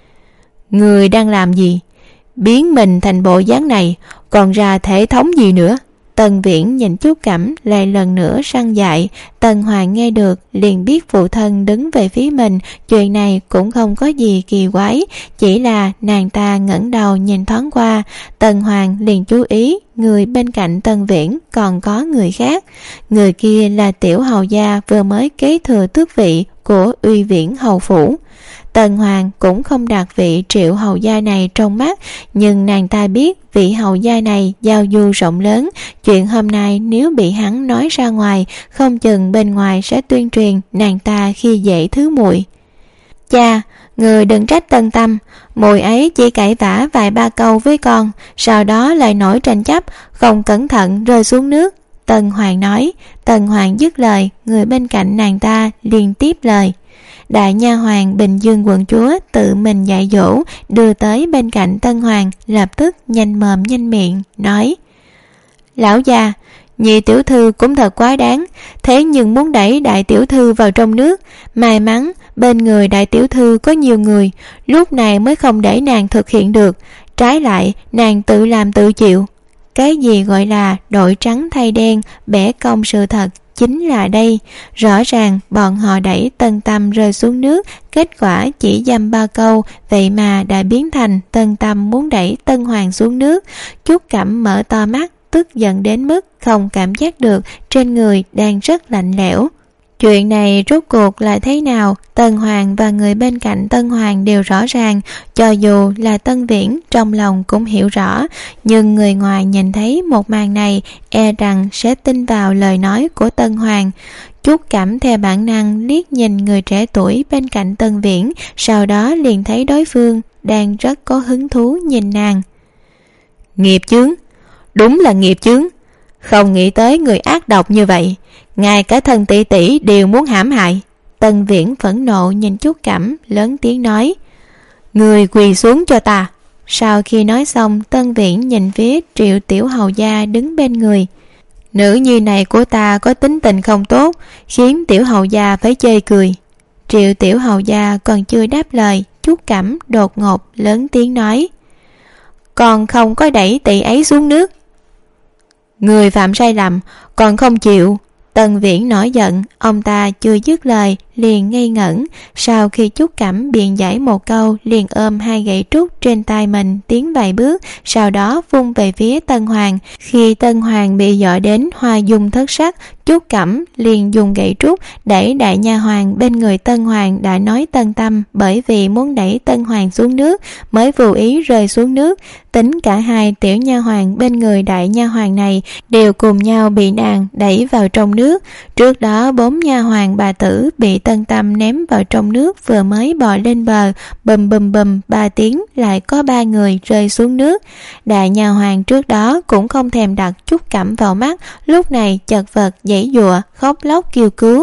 Người đang làm gì? Biến mình thành bộ dáng này, còn ra thể thống gì nữa? Tân Viễn nhìn Trúc Cẩm lại lần nữa săn dạy. Tân Hoàng nghe được liền biết phụ thân đứng về phía mình, chuyện này cũng không có gì kỳ quái, chỉ là nàng ta ngẩng đầu nhìn thoáng qua. Tân Hoàng liền chú ý người bên cạnh Tân Viễn còn có người khác. Người kia là tiểu hầu gia vừa mới kế thừa tước vị của Uy Viễn hầu phủ. Tân Hoàng cũng không đặt vị Triệu hầu gia này trong mắt, nhưng nàng ta biết vị hầu gia này giao du rộng lớn, chuyện hôm nay nếu bị hắn nói ra ngoài, không chừng bên ngoài sẽ tuyên truyền nàng ta khi dễ thứ muội. Cha, người đừng trách Tân Tâm, muội ấy chỉ cãi vã vài ba câu với con, sau đó lại nổi tranh chấp, không cẩn thận rơi xuống nước. Tân Hoàng nói. Tân Hoàng dứt lời, người bên cạnh nàng ta liền tiếp lời. Đại nha hoàn Bình Dương quận chúa tự mình dạy dỗ, đưa tới bên cạnh Tân Hoàng, lập tức nhanh mồm nhanh miệng nói: Lão già, nhị tiểu thư cũng thật quá đáng, thế nhưng muốn đẩy đại tiểu thư vào trong nước. May mắn bên người đại tiểu thư có nhiều người, lúc này mới không để nàng thực hiện được, trái lại nàng tự làm tự chịu. Cái gì gọi là đội trắng thay đen, bẻ cong sự thật chính là đây. Rõ ràng bọn họ đẩy Tân Tâm rơi xuống nước, kết quả chỉ dăm ba câu, vậy mà đã biến thành Tân Tâm muốn đẩy Tân Hoàng xuống nước. Trúc Cẩm mở to mắt, tức giận đến mức không cảm giác được trên người đang rất lạnh lẽo. Chuyện này rốt cuộc là thế nào? Tân Hoàng và người bên cạnh Tân Hoàng đều rõ ràng, cho dù là Tân Viễn trong lòng cũng hiểu rõ, nhưng người ngoài nhìn thấy một màn này e rằng sẽ tin vào lời nói của Tân Hoàng. Trúc Cẩm theo bản năng liếc nhìn người trẻ tuổi bên cạnh Tân Viễn, sau đó liền thấy đối phương đang rất có hứng thú nhìn nàng. Nghiệp chướng, đúng là nghiệp chướng. Không nghĩ tới người ác độc như vậy, ngay cả thân tỷ tỷ đều muốn hãm hại. Tân Viễn phẫn nộ nhìn Trúc Cẩm, lớn tiếng nói: người quỳ xuống cho ta. Sau khi nói xong, Tân Viễn nhìn phía Triệu tiểu hầu gia đứng bên người. Nữ nhi này của ta có tính tình không tốt, khiến tiểu hầu gia phải chê cười. Triệu tiểu hầu gia còn chưa đáp lời, Trúc Cẩm đột ngột lớn tiếng nói: còn không có đẩy tỷ ấy xuống nước. Người phạm sai lầm còn không chịu. Tân Viễn nổi giận, ông ta chưa dứt lời liền ngây ngẩn. Sau khi Trúc Cẩm biện giải một câu, liền ôm hai gậy trúc trên tay mình tiến vài bước, sau đó vung về phía Tân Hoàng. Khi Tân Hoàng bị dọa đến hoa dung thất sắc, Trúc Cẩm liền dùng gậy trúc đẩy đại nha hoàn bên người Tân Hoàng đã nói Tân Tâm bởi vì muốn đẩy Tân Hoàng xuống nước mới vô ý rơi xuống nước. Tính cả hai tiểu nha hoàn bên người đại nha hoàn này đều cùng nhau bị nàng đẩy vào trong nước. Trước đó 4 nha hoàn bà tử bị Tân Tâm ném vào trong nước vừa mới bò lên bờ, bùm bùm bùm 3 tiếng lại có 3 người rơi xuống nước. Đại nha hoàn trước đó cũng không thèm đặt Trúc Cẩm vào mắt, lúc này chật vật giãy giụa khóc lóc kêu cứu.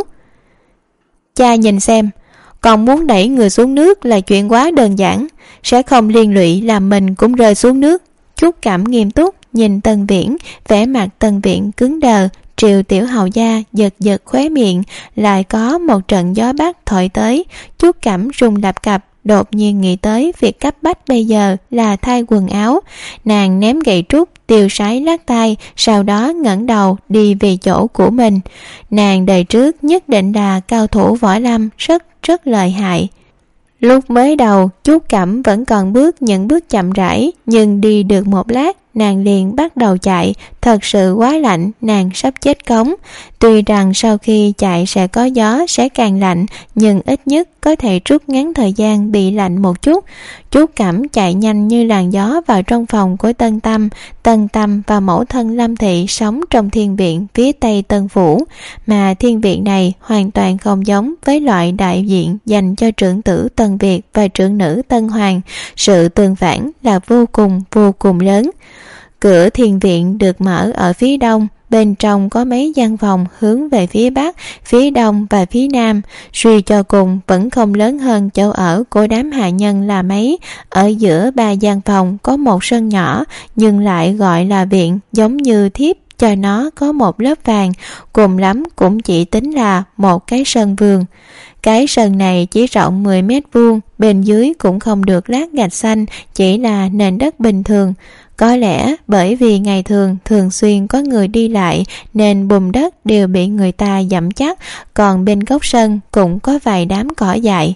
Cha nhìn xem, còn muốn đẩy người xuống nước là chuyện quá đơn giản, sẽ không liên lụy làm mình cũng rơi xuống nước. Trúc Cẩm nghiêm túc nhìn Tân Viễn, vẻ mặt Tân Viễn cứng đờ. Triệu tiểu hầu gia giật giật khóe miệng, lại có một trận gió bắc thổi tới. Trúc Cẩm rung lập cập, đột nhiên nghĩ tới việc cấp bách bây giờ là thay quần áo. Nàng ném gậy trúc tiêu sái lắc tay, sau đó ngẩng đầu đi về chỗ của mình. Nàng đời trước nhất định là cao thủ võ lâm, rất lợi hại. Lúc mới đầu Trúc Cẩm vẫn còn bước những bước chậm rãi, nhưng đi được một lát nàng liền bắt đầu chạy. Thật sự quá lạnh, nàng sắp chết cống. Tuy rằng sau khi chạy sẽ có gió, sẽ càng lạnh, nhưng ít nhất có thể rút ngắn thời gian bị lạnh một chút. Trúc Cẩm chạy nhanh như làn gió vào trong phòng của Tân Tâm. Tân Tâm và mẫu thân Lâm Thị sống trong thiên viện phía tây Tân Phủ, mà thiên viện này hoàn toàn không giống với loại đại viện dành cho trưởng tử Tân Việt và trưởng nữ Tân Hoàng. Sự tương phản là vô cùng lớn. Cửa thiền viện được mở ở phía đông, bên trong có mấy gian phòng hướng về phía bắc, phía đông và phía nam. Suy cho cùng vẫn không lớn hơn chỗ ở của đám hạ nhân là mấy. Ở giữa 3 gian phòng có một sân nhỏ, nhưng lại gọi là viện, giống như thiếp cho nó có một lớp vàng, cùng lắm cũng chỉ tính là một cái sân vườn. Cái sân này chỉ rộng 10 mét vuông, bên dưới cũng không được lát gạch xanh, chỉ là nền đất bình thường. Có lẽ bởi vì ngày thường xuyên có người đi lại nên bùn đất đều bị người ta dẫm chắc, còn bên góc sân cũng có vài đám cỏ dại.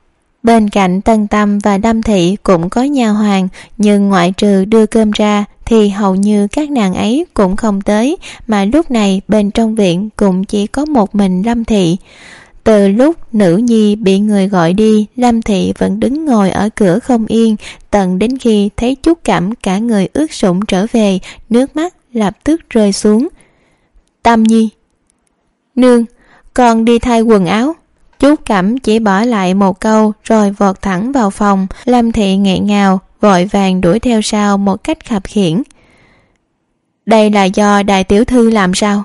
Bên cạnh Tân Tâm và Lâm Thị cũng có nha hoàn, nhưng ngoại trừ đưa cơm ra thì hầu như các nàng ấy cũng không tới, mà lúc này bên trong viện cũng chỉ có một mình Lâm Thị. Từ lúc nữ nhi bị người gọi đi, Lâm Thị vẫn đứng ngồi ở cửa không yên, tận đến khi thấy Trúc Cẩm cả người ướt sũng trở về, nước mắt lập tức rơi xuống. Tâm Nhi, nương, con đi thay quần áo. Trúc Cẩm chỉ bỏ lại một câu rồi vọt thẳng vào phòng. Lâm Thị nghẹn ngào vội vàng đuổi theo sau một cách khập khiễng. Đây là do đại tiểu thư làm sao?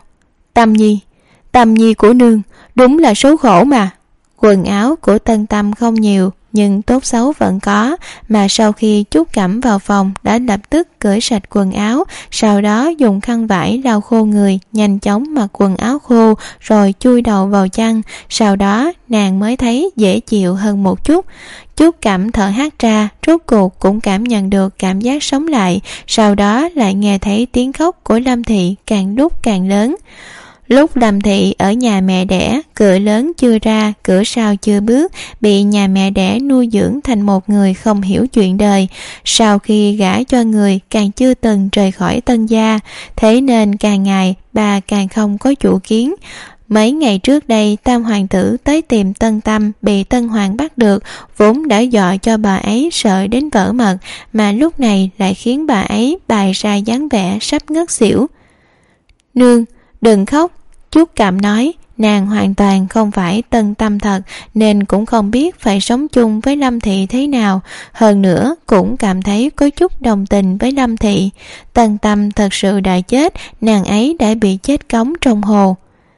Tâm Nhi của nương đúng là số khổ mà. Quần áo của Tân Tâm không nhiều, nhưng tốt xấu vẫn có, mà sau khi Trúc Cẩm vào phòng đã lập tức cởi sạch quần áo, sau đó dùng khăn vải lau khô người, nhanh chóng mặc quần áo khô rồi chui đầu vào chăn. Sau đó nàng mới thấy dễ chịu hơn một chút. Trúc Cẩm thở hắt ra, rốt cuộc cũng cảm nhận được cảm giác sống lại, sau đó lại nghe thấy tiếng khóc của Lâm Thị càng lúc càng lớn. Lúc Lâm Thị ở nhà mẹ đẻ, cửa lớn chưa ra, cửa sau chưa bước, bị nhà mẹ đẻ nuôi dưỡng thành một người không hiểu chuyện đời. Sau khi gả cho người càng chưa từng rời khỏi Tân gia, thế nên càng ngày bà càng không có chủ kiến. Mấy ngày trước đây Tam hoàng tử tới tìm Tân Tâm bị Tân Hoàng bắt được, vốn đã dọa cho bà ấy sợ đến vỡ mật, mà lúc này lại khiến bà ấy bày ra dáng vẻ sắp ngất xỉu. Nương, đừng khóc, Trúc Cẩm nói. Nàng hoàn toàn không phải tân tâm thật nên cũng không biết phải sống chung với Lâm Thị thế nào. Hơn nữa cũng cảm thấy có chút đồng tình với Lâm Thị. Tân Tâm thật sự đã chết, nàng ấy đã bị chết cống trong hồ.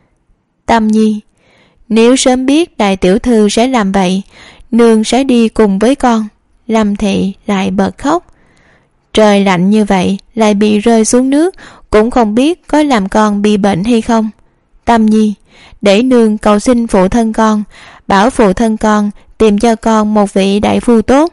Tâm Nhi, nếu sớm biết đại tiểu thư sẽ làm vậy, nương sẽ đi cùng với con. Lâm Thị lại bật khóc. Trời lạnh như vậy lại bị rơi xuống nước, cũng không biết có làm con bị bệnh hay không. Tâm Nhi, để nương cầu xin phụ thân con, bảo phụ thân con tìm cho con một vị đại phu tốt.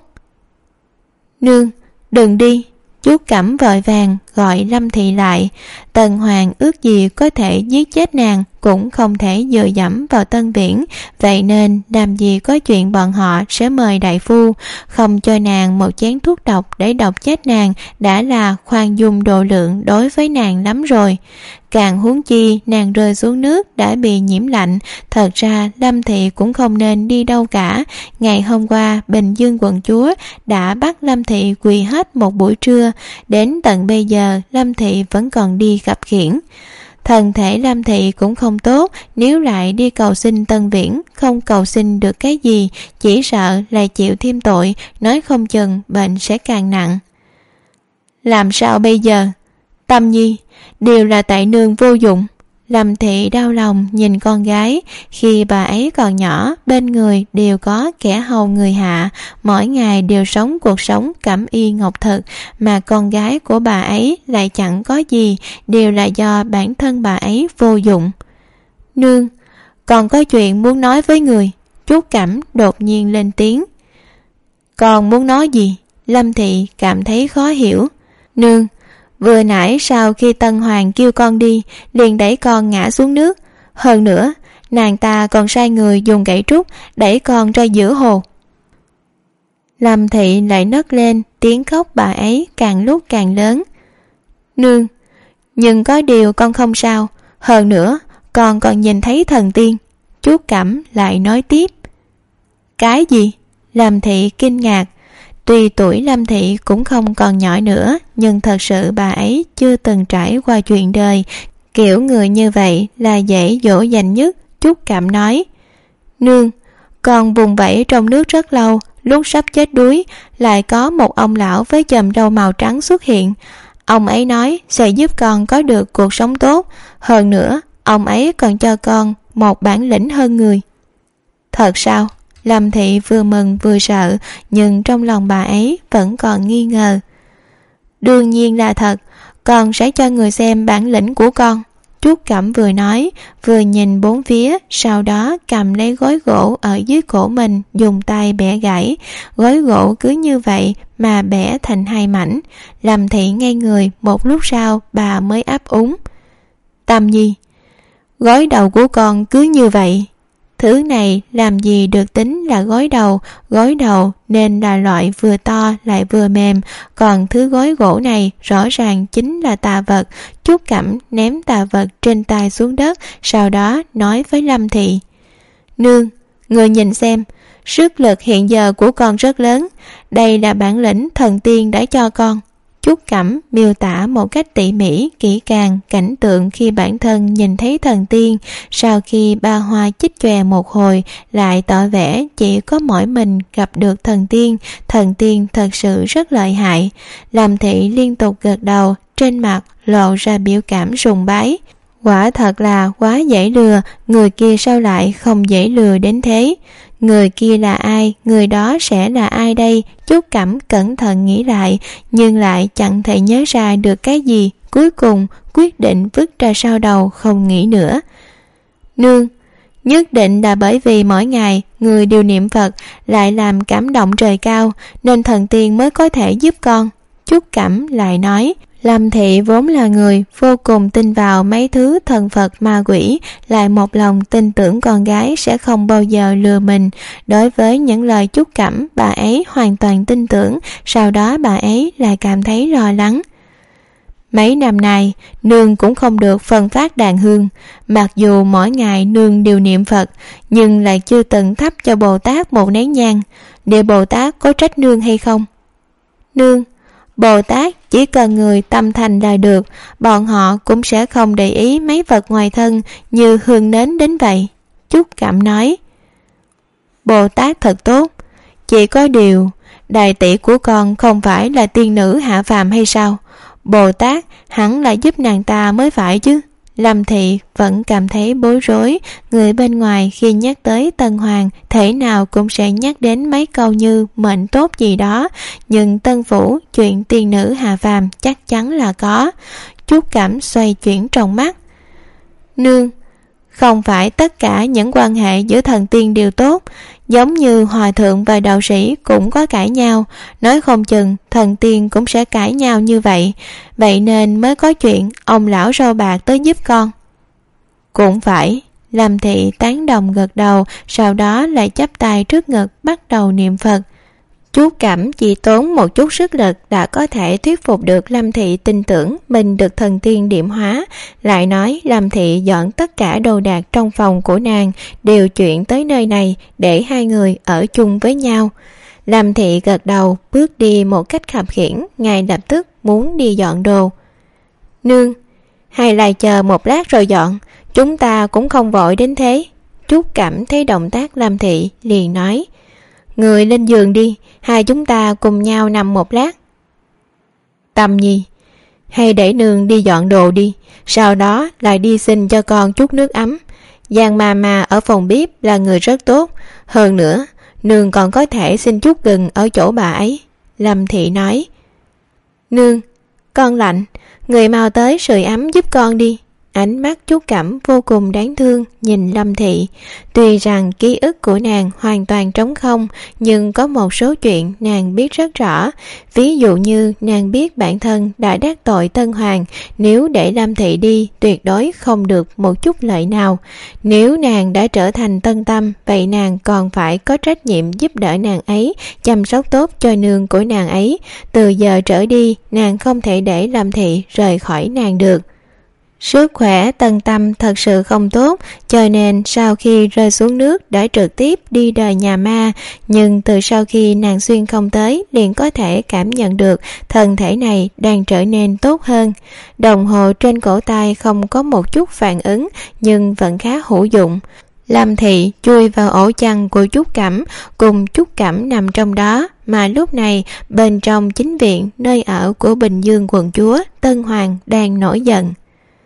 Nương, đừng đi. Chú Cẩm vội vàng gọi Lâm Thị lại. Tần Hoàng ước gì có thể giết chết nàng, cũng không thể dựa dẫm vào Tân Viễn, vậy nên làm gì có chuyện bọn họ sẽ mời đại phu. Không cho nàng một chén thuốc độc để độc chết nàng đã là khoan dung độ lượng đối với nàng lắm rồi. Càng huống chi nàng rơi xuống nước đã bị nhiễm lạnh. Thật ra Lâm Thị cũng không nên đi đâu cả. Ngày hôm qua Bình Dương quận chúa đã bắt Lâm Thị quỳ hết một buổi trưa. Đến tận bây giờ Lâm Thị vẫn còn đi khập khiễng. Thân thể Lâm Thị cũng không tốt, nếu lại đi cầu xin Tân Viễn không cầu xin được cái gì, chỉ sợ lại chịu thêm tội, nói không chừng bệnh sẽ càng nặng. Làm sao bây giờ? Tâm Nhi, đều là tại nương vô dụng. Lâm Thị đau lòng nhìn con gái. Khi bà ấy còn nhỏ, bên người đều có kẻ hầu người hạ, mỗi ngày đều sống cuộc sống cẩm y ngọc thực, mà con gái của bà ấy lại chẳng có gì, đều là do bản thân bà ấy vô dụng. Nương, còn có chuyện muốn nói với người. Chú Cẩm đột nhiên lên tiếng. Còn muốn nói gì? Lâm Thị cảm thấy khó hiểu. Nương, vừa nãy sau khi Tân Hoàng kêu con đi, liền đẩy con ngã xuống nước. Hơn nữa, nàng ta còn sai người dùng gậy trúc đẩy con ra giữa hồ. Lâm Thị lại nấc lên, tiếng khóc bà ấy càng lúc càng lớn. Nương, nhưng có điều con không sao. Hơn nữa, con còn nhìn thấy thần tiên. Chú Cẩm lại nói tiếp. Cái gì? Lâm Thị kinh ngạc. Tuy tuổi Lâm Thị cũng không còn nhỏ nữa, nhưng thật sự bà ấy chưa từng trải qua chuyện đời. Kiểu người như vậy là dễ dỗ dành nhất. Trúc Cẩm nói. Nương, con vùng vẫy trong nước rất lâu, lúc sắp chết đuối, lại có một ông lão với chòm râu màu trắng xuất hiện. Ông ấy nói sẽ giúp con có được cuộc sống tốt. Hơn nữa, ông ấy còn cho con một bản lĩnh hơn người. Thật sao? Lâm Thị vừa mừng vừa sợ, nhưng trong lòng bà ấy vẫn còn nghi ngờ. Đương nhiên là thật, con sẽ cho người xem bản lĩnh của con. Trúc Cẩm vừa nói, vừa nhìn bốn phía, sau đó cầm lấy gối gỗ ở dưới cổ mình, dùng tay bẻ gãy. Gối gỗ cứ như vậy mà bẻ thành hai mảnh. Lâm Thị ngây người, một lúc sau bà mới ấp úng. Tâm Nhi, gối đầu của con cứ như vậy. Thứ này làm gì được tính là gối đầu nên là loại vừa to lại vừa mềm, còn thứ gối gỗ này rõ ràng chính là tà vật. Trúc Cẩm ném tà vật trên tay xuống đất, sau đó nói với Lâm Thị. Nương, người nhìn xem, sức lực hiện giờ của con rất lớn, đây là bản lĩnh thần tiên đã cho con. Trúc Cẩm miêu tả một cách tỉ mỉ, kỹ càng cảnh tượng khi bản thân nhìn thấy thần tiên. Sau khi ba hoa chích chòe một hồi, lại tỏ vẻ chỉ có mỗi mình gặp được thần tiên thật sự rất lợi hại. Lâm Thị liên tục gật đầu, trên mặt lộ ra biểu cảm sùng bái. Quả thật là quá dễ lừa, người kia sao lại không dễ lừa đến thế? Người kia là ai, người đó sẽ là ai đây? Trúc Cẩm cẩn thận nghĩ lại, nhưng lại chẳng thể nhớ ra được cái gì. Cuối cùng quyết định vứt ra sau đầu, không nghĩ nữa. Nương, nhất định là bởi vì mỗi ngày người đều niệm Phật, lại làm cảm động trời cao, nên thần tiên mới có thể giúp con. Trúc Cẩm lại nói. Lâm Thị vốn là người vô cùng tin vào mấy thứ thần Phật ma quỷ, lại một lòng tin tưởng con gái sẽ không bao giờ lừa mình. Đối với những lời Trúc Cẩm, bà ấy hoàn toàn tin tưởng, sau đó bà ấy lại cảm thấy lo lắng. Mấy năm nay, nương cũng không được phân phát đàn hương. Mặc dù mỗi ngày nương đều niệm Phật, nhưng lại chưa từng thắp cho Bồ Tát một nén nhang. Để Bồ Tát có trách nương hay không? Nương, Bồ Tát chỉ cần người tâm thành là được, bọn họ cũng sẽ không để ý mấy vật ngoài thân như hương nến đến vậy. Chúc Cảm nói: Bồ Tát thật tốt, chỉ có điều đại tỷ của con không phải là tiên nữ hạ phàm hay sao? Bồ Tát hẳn là giúp nàng ta mới phải chứ. Lâm Thị vẫn cảm thấy bối rối. Người bên ngoài khi nhắc tới Tân Hoàng thể nào cũng sẽ nhắc đến mấy câu như mệnh tốt gì đó, nhưng Tân Phủ chuyện tiên nữ hạ phàm chắc chắn là có. Chúc Cảm xoay chuyển trong mắt: Nương, không phải tất cả những quan hệ giữa thần tiên đều tốt. Giống như hòa thượng và đạo sĩ cũng có cãi nhau, nói không chừng thần tiên cũng sẽ cãi nhau như vậy. Vậy nên mới có chuyện ông lão râu bạc tới giúp con. Cũng phải. Lâm Thị tán đồng gật đầu, sau đó lại chắp tay trước ngực bắt đầu niệm Phật. Chú Cẩm chỉ tốn một chút sức lực đã có thể thuyết phục được Lâm Thị tin tưởng mình được thần tiên điểm hóa. Lại nói Lâm Thị dọn tất cả đồ đạc trong phòng của nàng đều chuyển tới nơi này để hai người ở chung với nhau. Lâm Thị gật đầu bước đi một cách khập khiễng, ngay lập tức muốn đi dọn đồ. Nương, hay lại chờ một lát rồi dọn, chúng ta cũng không vội đến thế. Trúc Cẩm thấy động tác Lâm Thị liền nói: Người lên giường đi, hai chúng ta cùng nhau nằm một lát. Tâm Nhi, hay để nương đi dọn đồ đi, sau đó lại đi xin cho con chút nước ấm. Giang Mama ở phòng bếp là người rất tốt, hơn nữa nương còn có thể xin chút gừng ở chỗ bà ấy. Lâm Thị nói: Nương, con lạnh, người mau tới sưởi ấm giúp con đi. Ánh mắt Trúc Cẩm vô cùng đáng thương nhìn Lâm Thị. Tuy rằng ký ức của nàng hoàn toàn trống không, nhưng có một số chuyện nàng biết rất rõ. Ví dụ như nàng biết bản thân đã đắc tội Tân Hoàng, nếu để Lâm Thị đi tuyệt đối không được một chút lợi nào. Nếu nàng đã trở thành Tân Tâm, vậy nàng còn phải có trách nhiệm giúp đỡ nàng ấy, chăm sóc tốt cho nương của nàng ấy. Từ giờ trở đi, nàng không thể để Lâm Thị rời khỏi nàng được. Sức khỏe Tân Tâm thật sự không tốt, cho nên sau khi rơi xuống nước đã trực tiếp đi đời nhà ma. Nhưng từ sau khi nàng xuyên không tới, liền có thể cảm nhận được thân thể này đang trở nên tốt hơn. Đồng hồ trên cổ tay không có một chút phản ứng, nhưng vẫn khá hữu dụng. Lâm Thị chui vào ổ chăn của Trúc Cẩm, cùng Trúc Cẩm nằm trong đó. Mà lúc này bên trong chính viện, nơi ở của Bình Dương quận chúa, Tân Hoàng đang nổi giận.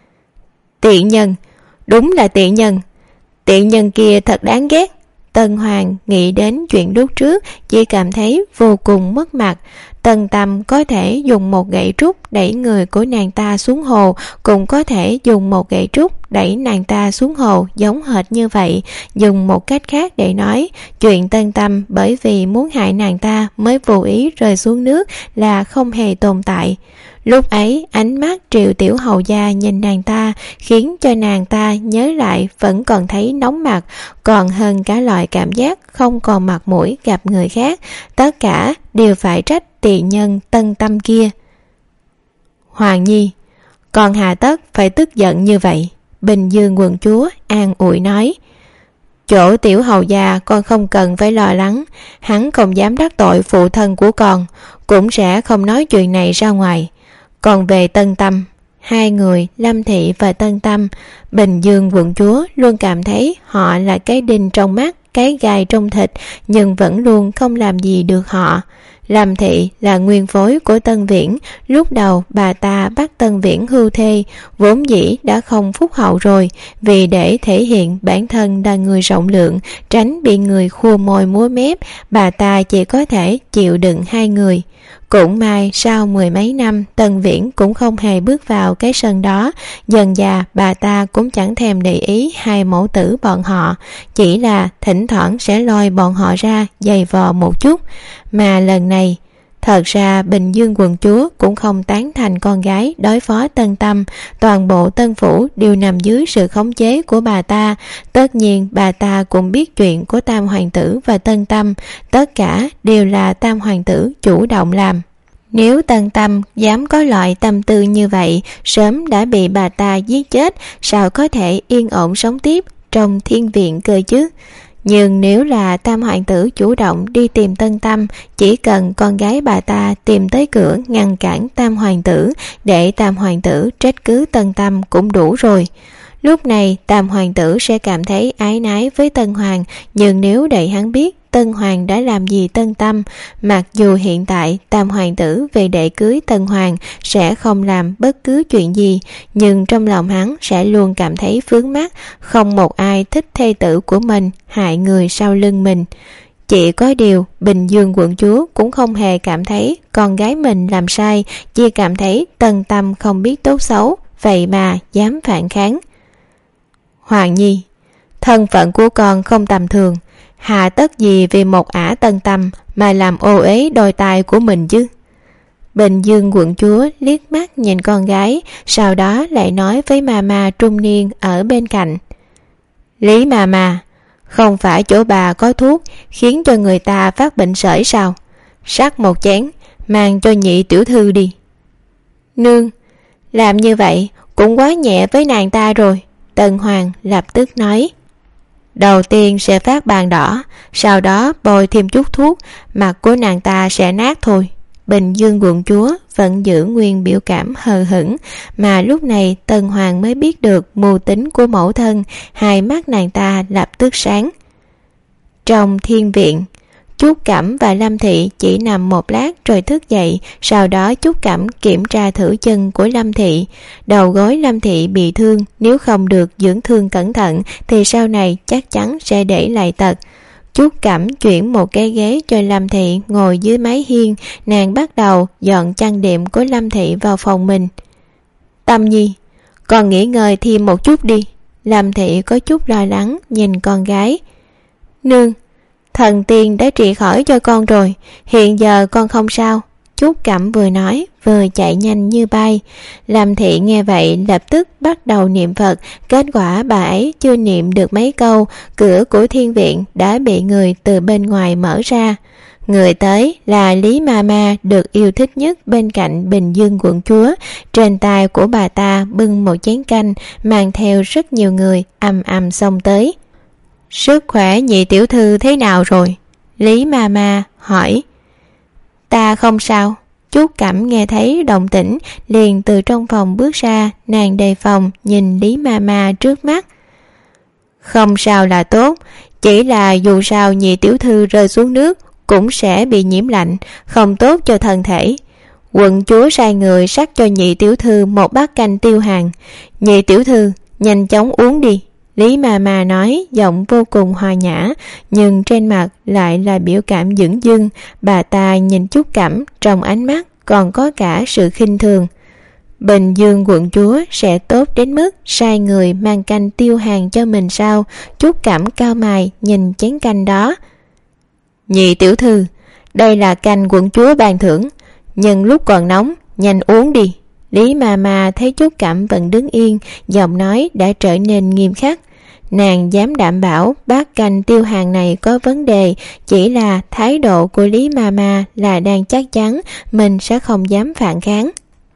Tiện nhân, đúng là tiện nhân. Tiện nhân kia thật đáng ghét. Tân Hoàng nghĩ đến chuyện lúc trước, chỉ cảm thấy vô cùng mất mặt. Tân Tâm có thể dùng một gậy trúc đẩy người của nàng ta xuống hồ, cũng có thể dùng một gậy trúc đẩy nàng ta xuống hồ giống hệt như vậy. Dùng một cách khác để nói, chuyện Tân Tâm bởi vì muốn hại nàng ta mới vô ý rơi xuống nước là không hề tồn tại. Lúc ấy ánh mắt Triệu Tiểu Hầu gia nhìn nàng ta khiến cho nàng ta nhớ lại vẫn còn thấy nóng mặt, còn hơn cả loại cảm giác không còn mặt mũi gặp người khác. Tất cả đều phải trách tiện nhân Tân Tâm kia. Hoàng Nhi, còn hà tất phải tức giận như vậy. Bình Dương quận chúa an ủi nói: Chỗ Tiểu Hầu gia con không cần phải lo lắng, hắn không dám đắc tội phụ thân của con, cũng sẽ không nói chuyện này ra ngoài. Còn về Tân Tâm, hai người Lâm Thị và Tân Tâm, Bình Dương quận chúa luôn cảm thấy họ là cái đinh trong mắt, cái gai trong thịt, nhưng vẫn luôn không làm gì được họ. Lâm Thị là nguyên phối của Tân Viễn, lúc đầu bà ta bắt Tân Viễn hưu thê, vốn dĩ đã không phúc hậu rồi. Vì để thể hiện bản thân là người rộng lượng, tránh bị người khua môi múa mép, bà ta chỉ có thể chịu đựng hai người. Cũng may sau mười mấy năm, Tân Viễn cũng không hề bước vào cái sân đó. Dần dà bà ta cũng chẳng thèm để ý hai mẫu tử bọn họ, chỉ là thỉnh thoảng sẽ lôi bọn họ ra giày vò một chút. Mà lần này thật ra Bình Dương quận chúa cũng không tán thành con gái đối phó Tân Tâm. Toàn bộ Tân Phủ đều nằm dưới sự khống chế của bà ta. Tất nhiên bà ta cũng biết chuyện của Tam hoàng tử và Tân Tâm, tất cả đều là Tam hoàng tử chủ động làm. Nếu Tân Tâm dám có loại tâm tư như vậy, sớm đã bị bà ta giết chết, sao có thể yên ổn sống tiếp trong thiên viện cơ chứ. Nhưng nếu là Tam hoàng tử chủ động đi tìm Tân Tâm, chỉ cần con gái bà ta tìm tới cửa ngăn cản Tam hoàng tử để Tam hoàng tử trách cứ Tân Tâm cũng đủ rồi. Lúc này Tam hoàng tử sẽ cảm thấy ái nái với Tân Hoàng, nhưng nếu để hắn biết Tân Hoàng đã làm gì Tân Tâm, mặc dù hiện tại Tam hoàng tử về để cưới Tân Hoàng sẽ không làm bất cứ chuyện gì, nhưng trong lòng hắn sẽ luôn cảm thấy vướng mắc, không một ai thích thê tử của mình hại người sau lưng mình. Chỉ có điều Bình Dương quận chúa cũng không hề cảm thấy con gái mình làm sai, chỉ cảm thấy Tân Tâm không biết tốt xấu, vậy mà dám phản kháng. Hoàng nhi, thân phận của con không tầm thường, hà tất gì vì một ả Tân Tâm mà làm ô uế đôi tai của mình chứ? Bình Dương quận chúa liếc mắt nhìn con gái, sau đó lại nói với mama trung niên ở bên cạnh. Lý mama, không phải chỗ bà có thuốc khiến cho người ta phát bệnh sởi sao? Sắc một chén, mang cho nhị tiểu thư đi. Nương, làm như vậy cũng quá nhẹ với nàng ta rồi. Tân Hoàng lập tức nói. Đầu tiên sẽ phát bàn đỏ, sau đó bôi thêm chút thuốc, mặt của nàng ta sẽ nát thôi. Bình Dương quận chúa vẫn giữ nguyên biểu cảm hờ hững, mà lúc này Tân Hoàng mới biết được mưu tính của mẫu thân, hai mắt nàng ta lập tức sáng. Trong thiên viện, Trúc Cẩm và Lâm Thị chỉ nằm một lát rồi thức dậy, sau đó Trúc Cẩm kiểm tra thử chân của Lâm Thị. Đầu gối Lâm Thị bị thương, nếu không được dưỡng thương cẩn thận thì sau này chắc chắn sẽ để lại tật. Trúc Cẩm chuyển một cái ghế cho Lâm Thị ngồi dưới mái hiên, nàng bắt đầu dọn chăn đệm của Lâm Thị vào phòng mình. Tâm nhi, con nghỉ ngơi thêm một chút đi. Lâm Thị có chút lo lắng nhìn con gái. Nương, thần tiên đã trị khỏi cho con rồi, hiện giờ con không sao. Trúc Cẩm vừa nói vừa chạy nhanh như bay. Lâm Thị nghe vậy lập tức bắt đầu niệm Phật, kết quả bà ấy chưa niệm được mấy câu, cửa của thiên viện đã bị người từ bên ngoài mở ra. Người tới là Lý Mama được yêu thích nhất bên cạnh Bình Dương quận chúa. Trên tay của bà ta bưng một chén canh, mang theo rất nhiều người ầm ầm xông tới. Sức khỏe nhị tiểu thư thế nào rồi? Lý Mama hỏi. Ta không sao. Trúc Cẩm nghe thấy động tĩnh liền từ trong phòng bước ra, nàng đề phòng nhìn Lý Mama trước mắt. Không sao là tốt, chỉ là dù sao nhị tiểu thư rơi xuống nước cũng sẽ bị nhiễm lạnh, không tốt cho thân thể. Quận chúa sai người sắc cho nhị tiểu thư một bát canh tiêu hàn. Nhị tiểu thư nhanh chóng uống đi. Lý Mama nói giọng vô cùng hòa nhã, nhưng trên mặt lại là biểu cảm dửng dưng. Bà ta nhìn Trúc Cẩm, trong ánh mắt còn có cả sự khinh thường. Bình Dương quận chúa sẽ tốt đến mức sai người mang canh tiêu hàn cho mình sao? Trúc Cẩm cao mày nhìn chén canh đó. Nhị tiểu thư, đây là canh quận chúa ban thưởng, nhưng lúc còn nóng, nhanh uống đi. Lý Mama thấy Trúc Cẩm vẫn đứng yên, giọng nói đã trở nên nghiêm khắc. Nàng dám đảm bảo bát canh tiêu hàn này có vấn đề, chỉ là thái độ của Lý Mama là đang chắc chắn mình sẽ không dám phản kháng.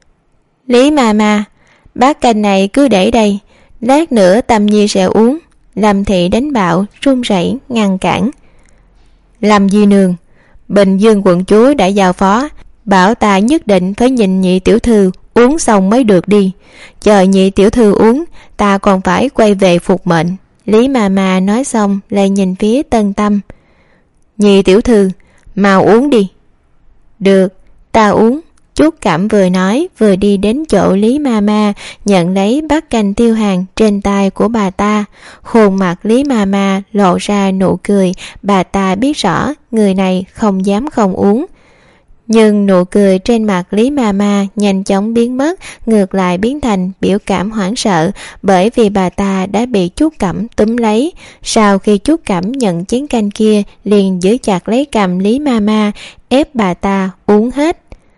Lý Mama, bát canh này cứ để đây, lát nữa Tâm Nhi sẽ uống. Lâm Thị đánh bạo run rẩy ngăn cản. Làm gì nương, Bình Dương quận chúa đã giao phó, bảo ta nhất định phải nhìn nhị tiểu thư uống xong mới được đi. Chờ nhị tiểu thư uống, ta còn phải quay về phục mệnh. Lý Mama nói xong lại nhìn phía Tân Tâm. Nhị tiểu thư, mau uống đi. Được, ta uống. Trúc Cẩm vừa nói vừa đi đến chỗ Lý Mama, nhận lấy bát canh tiêu hàn trên tay của bà ta. Khuôn mặt Lý Mama lộ ra nụ cười, bà ta biết rõ người này không dám không uống. Nhưng nụ cười trên mặt Lý Mama nhanh chóng biến mất, ngược lại biến thành biểu cảm hoảng sợ, bởi vì bà ta đã bị Trúc Cẩm túm lấy. Sau khi Trúc Cẩm nhận chén canh kia, liền giữ chặt lấy cằm Lý Mama, ép bà ta uống hết.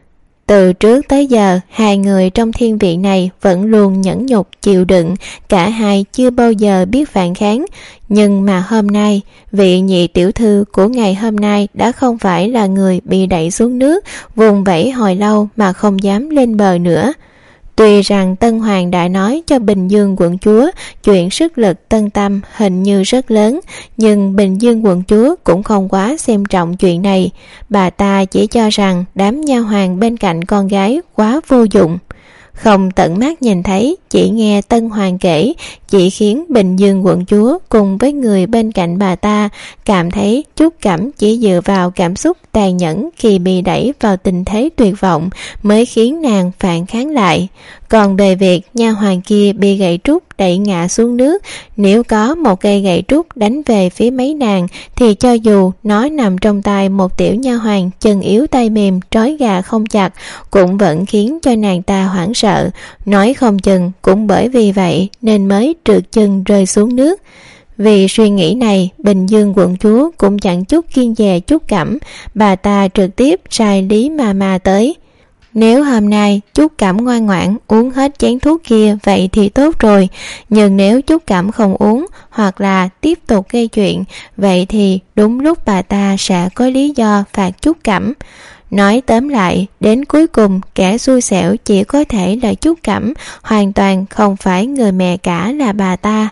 Từ trước tới giờ, hai người trong thiên viện này vẫn luôn nhẫn nhục chịu đựng, cả hai chưa bao giờ biết phản kháng. Nhưng mà hôm nay, vị nhị tiểu thư của ngày hôm nay đã không phải là người bị đẩy xuống nước, vùng vẫy hồi lâu mà không dám lên bờ nữa. Tuy rằng Tân Hoàng đã nói cho Bình Dương quận chúa chuyện sức lực Tân Tâm hình như rất lớn, nhưng Bình Dương quận chúa cũng không quá xem trọng chuyện này. Bà ta chỉ cho rằng đám nha hoàn bên cạnh con gái quá vô dụng. Không tận mắt nhìn thấy, chỉ nghe Tân Hoàng kể, chỉ khiến Bình Dương quận chúa cùng với người bên cạnh bà ta cảm thấy Trúc Cẩm chỉ dựa vào cảm xúc tàn nhẫn khi bị đẩy vào tình thế tuyệt vọng mới khiến nàng phản kháng lại. Còn về việc nha hoàn kia bị gậy trúc đẩy ngã xuống nước, nếu có một cây gậy trúc đánh về phía mấy nàng thì cho dù nó nằm trong tay một tiểu nha hoàn chân yếu tay mềm trói gà không chặt cũng vẫn khiến cho nàng ta hoảng sợ. Nói không chừng cũng bởi vì vậy nên mới trượt chân rơi xuống nước. Vì suy nghĩ này, Bình Dương quận chúa cũng chẳng chút kiêng dè Trúc Cẩm, bà ta trực tiếp sai Lý Mama tới. Nếu hôm nay Trúc Cẩm ngoan ngoãn uống hết chén thuốc kia vậy thì tốt rồi, nhưng nếu Trúc Cẩm không uống hoặc là tiếp tục gây chuyện, vậy thì đúng lúc bà ta sẽ có lý do phạt Trúc Cẩm. Nói tóm lại, đến cuối cùng kẻ xui xẻo chỉ có thể là Trúc Cẩm, hoàn toàn không phải người mẹ cả là bà ta.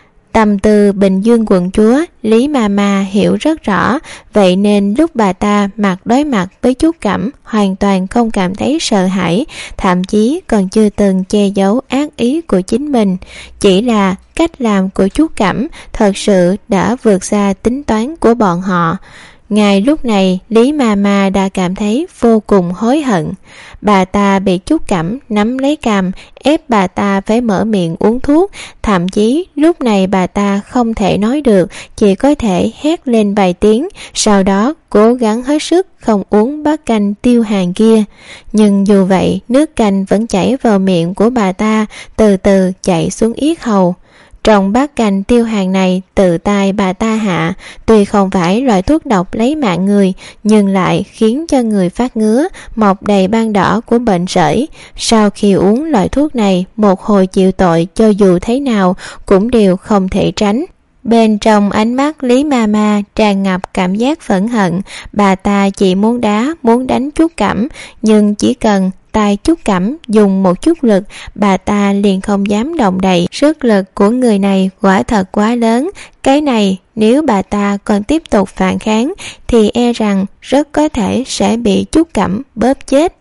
Tâm tư Bình Dương quận chúa, Lý Mama hiểu rất rõ, vậy nên lúc bà ta mặt đối mặt với Trúc Cẩm hoàn toàn không cảm thấy sợ hãi, thậm chí còn chưa từng che giấu ác ý của chính mình. Chỉ là cách làm của Trúc Cẩm thật sự đã vượt xa tính toán của bọn họ. Ngay lúc này, Lý Mama đã cảm thấy vô cùng hối hận. Bà ta bị Trúc Cẩm nắm lấy cằm, ép bà ta phải mở miệng uống thuốc. Thậm chí lúc này bà ta không thể nói được, chỉ có thể hét lên vài tiếng, sau đó cố gắng hết sức không uống bát canh tiêu hàn kia. Nhưng dù vậy, nước canh vẫn chảy vào miệng của bà ta, từ từ chảy xuống yết hầu. Trong bát canh tiêu hàn này tự tay bà ta hạ, tuy không phải loại thuốc độc lấy mạng người, nhưng lại khiến cho người phát ngứa, mọc đầy ban đỏ của bệnh sởi. Sau khi uống loại thuốc này, một hồi chịu tội cho dù thế nào cũng đều không thể tránh. Bên trong ánh mắt Lý Mama tràn ngập cảm giác phẫn hận, bà ta chỉ muốn đá, muốn đánh Trúc Cẩm, nhưng chỉ cần tay Trúc Cẩm dùng một chút lực, bà ta liền không dám động đậy. Sức lực của người này quả thật quá lớn, cái này nếu bà ta còn tiếp tục phản kháng thì e rằng rất có thể sẽ bị Trúc Cẩm bóp chết.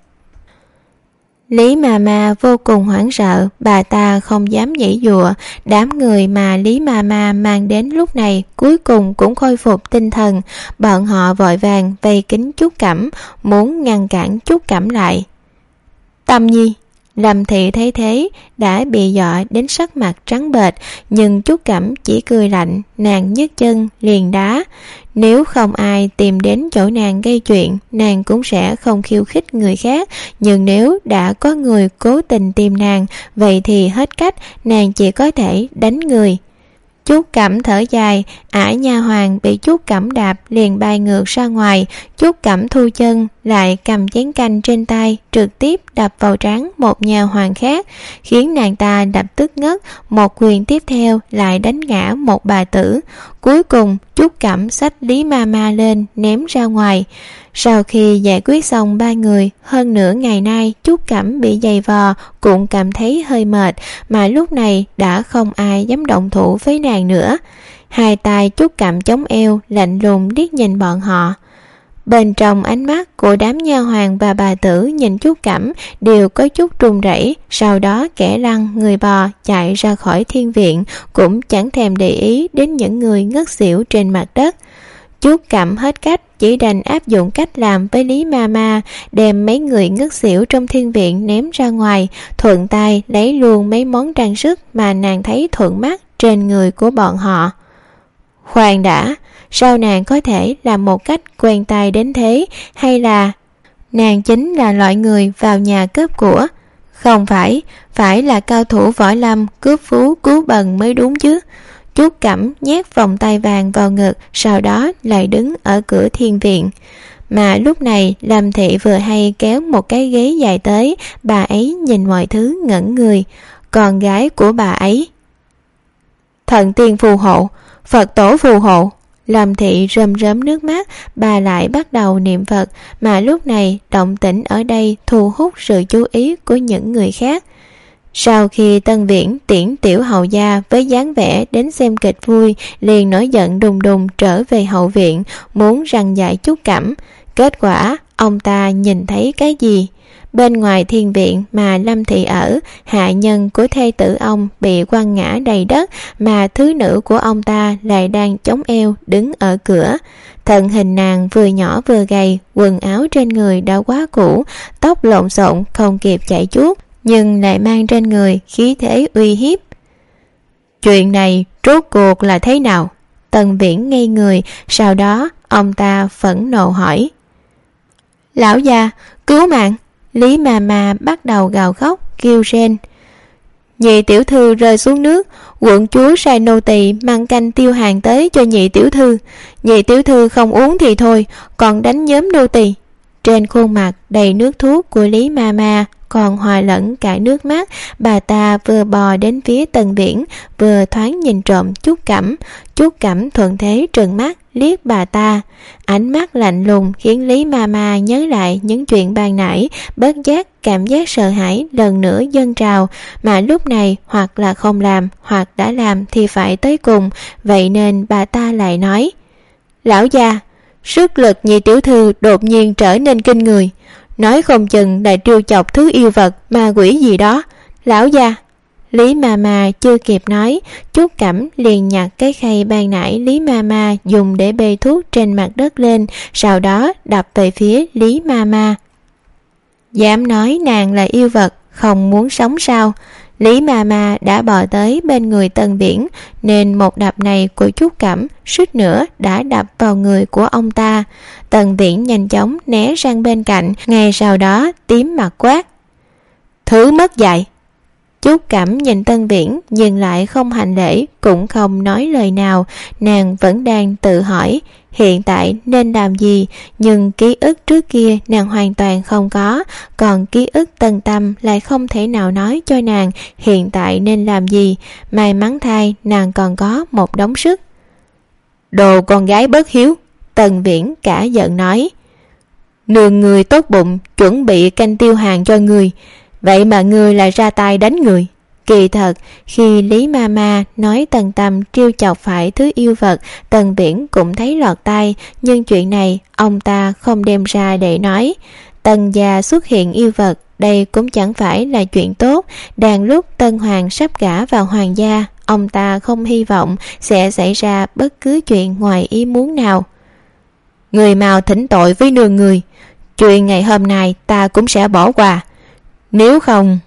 Lý Mama vô cùng hoảng sợ, bà ta không dám giãy giụa. Đám người mà Lý Mama mang đến lúc này cuối cùng cũng khôi phục tinh thần. Bọn họ vội vàng vây kín Trúc Cẩm, muốn ngăn cản Trúc Cẩm lại. Tâm Nhi, Lâm Thị thấy thế đã bị dọa đến sắc mặt trắng bệch, nhưng Trúc Cẩm chỉ cười lạnh, nàng nhấc chân liền đá. Nếu không ai tìm đến chỗ nàng gây chuyện, nàng cũng sẽ không khiêu khích người khác, nhưng nếu đã có người cố tình tìm nàng, vậy thì hết cách, nàng chỉ có thể đánh người. Trúc Cẩm thở dài, ả nha hoàn bị Trúc Cẩm đạp liền bay ngược ra ngoài. Trúc Cẩm thu chân, lại cầm chén canh trên tay, trực tiếp đập vào trán một nha hoàn khác, khiến nàng ta lập tức ngất. Một quyền tiếp theo lại đánh ngã một bà tử. Cuối cùng Trúc Cẩm xách Lý Mama lên ném ra ngoài. Sau khi giải quyết xong ba người, hơn nửa ngày nay Trúc Cẩm bị giày vò, cũng cảm thấy hơi mệt, mà lúc này đã không ai dám động thủ với nàng nữa. Hai tay Trúc Cẩm chống eo, lạnh lùng liếc nhìn bọn họ. Bên trong ánh mắt của đám nha hoàn và bà tử nhìn Trúc Cẩm đều có chút run rẩy, sau đó kẻ lăn người bò chạy ra khỏi thiên viện, cũng chẳng thèm để ý đến những người ngất xỉu trên mặt đất. Trúc Cẩm hết cách, chỉ đành áp dụng cách làm với Lý Mama, đem mấy người ngất xỉu trong thiên viện ném ra ngoài, thuận tay lấy luôn mấy món trang sức mà nàng thấy thuận mắt trên người của bọn họ. Khoan đã, sao nàng có thể làm một cách quen tay đến thế, hay là nàng chính là loại người vào nhà cướp của? Không phải, phải là cao thủ võ lâm cướp phú cứu bần mới đúng chứ. Trúc Cẩm nhét vòng tay vàng vào ngực, sau đó lại đứng ở cửa thiên viện. Mà lúc này Lâm Thị vừa hay kéo một cái ghế dài tới, bà ấy nhìn mọi thứ ngẩn người. Con gái của bà ấy: Thần tiên phù hộ, Phật tổ phù hộ. Lâm Thị rơm rớm nước mắt, bà lại bắt đầu niệm Phật, mà lúc này động tĩnh ở đây thu hút sự chú ý của những người khác. Sau khi Tân Viễn tiễn tiểu hầu gia với dáng vẻ đến xem kịch vui, liền nổi giận đùng đùng trở về hậu viện, muốn răn dạy Trúc Cẩm. Kết quả ông ta nhìn thấy cái gì? Bên ngoài thiên viện mà Lâm Thị ở, hạ nhân của thê tử ông bị quăng ngã đầy đất, mà thứ nữ của ông ta lại đang chống eo đứng ở cửa. Thân hình nàng vừa nhỏ vừa gầy, quần áo trên người đã quá cũ, tóc lộn xộn không kịp chải chuốt, nhưng lại mang trên người khí thế uy hiếp. Chuyện này rốt cuộc là thế nào? Tần Viễn ngây người, sau đó ông ta phẫn nộ hỏi. Lão già, cứu mạng! Lý Mama bắt đầu gào khóc kêu rên. Nhị tiểu thư rơi xuống nước, quận chúa sai nô tỳ mang canh tiêu hàng tới cho nhị tiểu thư. Nhị tiểu thư không uống thì thôi, còn đánh nhóm nô tỳ. Trên khuôn mặt đầy nước thuốc của Lý Mama còn hòa lẫn cả nước mắt. Bà ta vừa bò đến phía Tần Viễn, vừa thoáng nhìn trộm Trúc Cẩm. Trúc Cẩm thuận thế trừng mắt liếc bà ta. Ánh mắt lạnh lùng khiến Lý Mama nhớ lại những chuyện ban nãy, bất giác cảm giác sợ hãi lần nữa dâng trào, mà lúc này hoặc là không làm, hoặc đã làm thì phải tới cùng. Vậy nên bà ta lại nói: Lão gia, sức lực nhị tiểu thư đột nhiên trở nên kinh người, nói không chừng lại trêu chọc thứ yêu vật ma quỷ gì đó. Lão gia. Lý Mama chưa kịp nói, Trúc Cẩm liền nhặt cái khay ban nãy Lý Mama dùng để bê thuốc trên mặt đất lên, sau đó đập về phía Lý Mama. Dám nói nàng là yêu vật, không muốn sống sao? Lý Mama đã bò tới bên người Tần Viễn, nên một đập này của Trúc Cẩm suýt nữa đã đập vào người của ông ta. Tần Viễn nhanh chóng né sang bên cạnh, ngay sau đó tím mặt quát: Thứ mất dạy! Trúc Cẩm nhìn Tân Viễn nhưng lại không hành lễ, cũng không nói lời nào. Nàng vẫn đang tự hỏi hiện tại nên làm gì, nhưng ký ức trước kia nàng hoàn toàn không có, còn ký ức Tân Tâm lại không thể nào nói cho nàng hiện tại nên làm gì. May mắn thay nàng còn có một đống sức. Đồ con gái bất hiếu! Tần Viễn cả giận nói. Nương người tốt bụng chuẩn bị canh tiêu hàng cho người, vậy mà ngươi lại ra tay đánh người. Kỳ thật, khi Lý Mama nói Tần Tâm trêu chọc phải thứ yêu vật, Tần Viễn cũng thấy lọt tai, nhưng chuyện này ông ta không đem ra để nói. Tần gia xuất hiện yêu vật, đây cũng chẳng phải là chuyện tốt. Đang lúc Tân Hoàng sắp gả vào hoàng gia, ông ta không hy vọng sẽ xảy ra bất cứ chuyện ngoài ý muốn nào. Người mau thỉnh tội với nương người, chuyện ngày hôm nay ta cũng sẽ bỏ qua. Nếu không...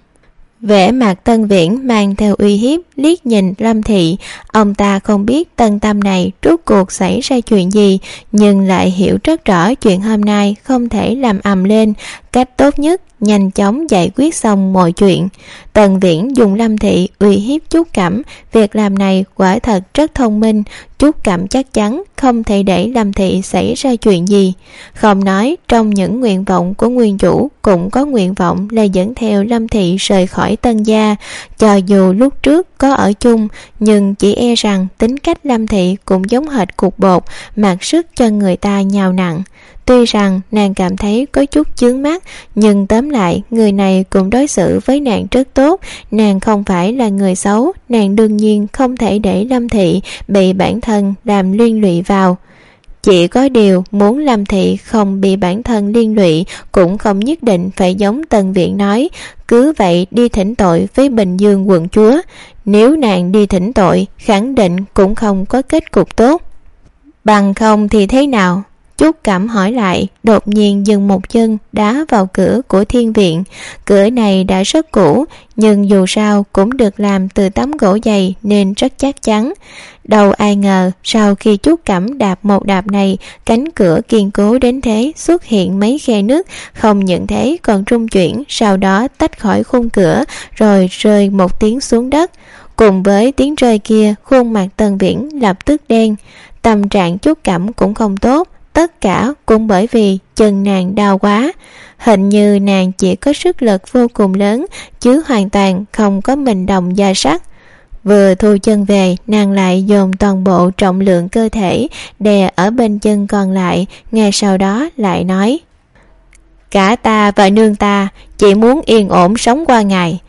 Vẻ mặt Tân Viễn mang theo uy hiếp liếc nhìn Lâm Thị. Ông ta không biết Tân Tâm này rốt cuộc xảy ra chuyện gì, nhưng lại hiểu rất rõ chuyện hôm nay không thể làm ầm lên. Cách tốt nhất nhanh chóng giải quyết xong mọi chuyện. Tần Viễn dùng Lâm Thị uy hiếp Trúc Cẩm, việc làm này quả thật rất thông minh. Trúc Cẩm chắc chắn không thể để Lâm Thị xảy ra chuyện gì. Không nói trong những nguyện vọng của nguyên chủ cũng có nguyện vọng là dẫn theo Lâm Thị rời khỏi Tân gia. Cho dù lúc trước có ở chung, nhưng chỉ e rằng tính cách Lâm Thị cũng giống hệt cục bột, mặc sức cho người ta nhào nặng. Tuy rằng nàng cảm thấy có chút chướng mắt, nhưng tóm lại người này cũng đối xử với nàng rất tốt. Nàng không phải là người xấu, nàng đương nhiên không thể để Lâm Thị bị bản thân làm liên lụy vào. Chỉ có điều muốn Lâm Thị không bị bản thân liên lụy cũng không nhất định phải giống Tần Viễn nói, cứ vậy đi thỉnh tội với Bình Dương quận chúa. Nếu nàng đi thỉnh tội, khẳng định cũng không có kết cục tốt. Bằng không thì thế nào? Trúc Cẩm hỏi lại, đột nhiên dừng một chân đá vào cửa của thiên viện. Cửa này đã rất cũ, nhưng dù sao cũng được làm từ tấm gỗ dày nên rất chắc chắn. Đâu ai ngờ sau khi Trúc Cẩm đạp một đạp này, cánh cửa kiên cố đến thế xuất hiện mấy khe nứt, không những thế còn rung chuyển, sau đó tách khỏi khung cửa rồi rơi một tiếng xuống đất. Cùng với tiếng rơi kia, khuôn mặt Tần Viễn lập tức đen. Tâm trạng Trúc Cẩm cũng không tốt, tất cả cũng bởi vì chân nàng đau quá. Hình như nàng chỉ có sức lực vô cùng lớn, chứ hoàn toàn không có mình đồng da sắt. Vừa thu chân về, nàng lại dồn toàn bộ trọng lượng cơ thể đè ở bên chân còn lại, ngay sau đó lại nói: Cả ta và nương ta chỉ muốn yên ổn sống qua ngày.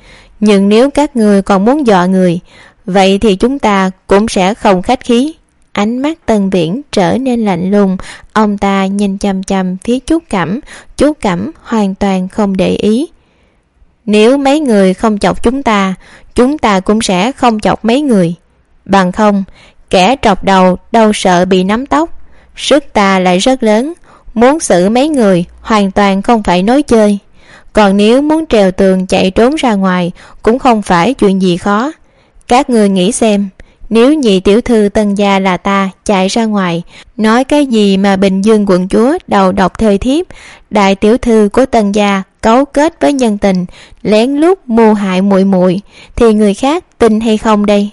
Nhưng nếu các ngươi còn muốn dọa người, vậy thì chúng ta cũng sẽ không khách khí. Ánh mắt Tần Viễn trở nên lạnh lùng, ông ta nhìn chằm chằm phía Trúc Cẩm. Trúc Cẩm hoàn toàn không để ý. Nếu mấy người không chọc chúng ta cũng sẽ không chọc mấy người. Bằng không, kẻ trọc đầu đâu sợ bị nắm tóc. Sức ta lại rất lớn, muốn xử mấy người hoàn toàn không phải nói chơi. Còn nếu muốn trèo tường chạy trốn ra ngoài cũng không phải chuyện gì khó. Các người nghĩ xem, nếu nhị tiểu thư Tần gia là ta chạy ra ngoài nói cái gì mà Bình Dương quận chúa đầu độc thê thiếp, đại tiểu thư của Tần gia cấu kết với nhân tình lén lút mưu hại muội muội, thì người khác tin hay không đây?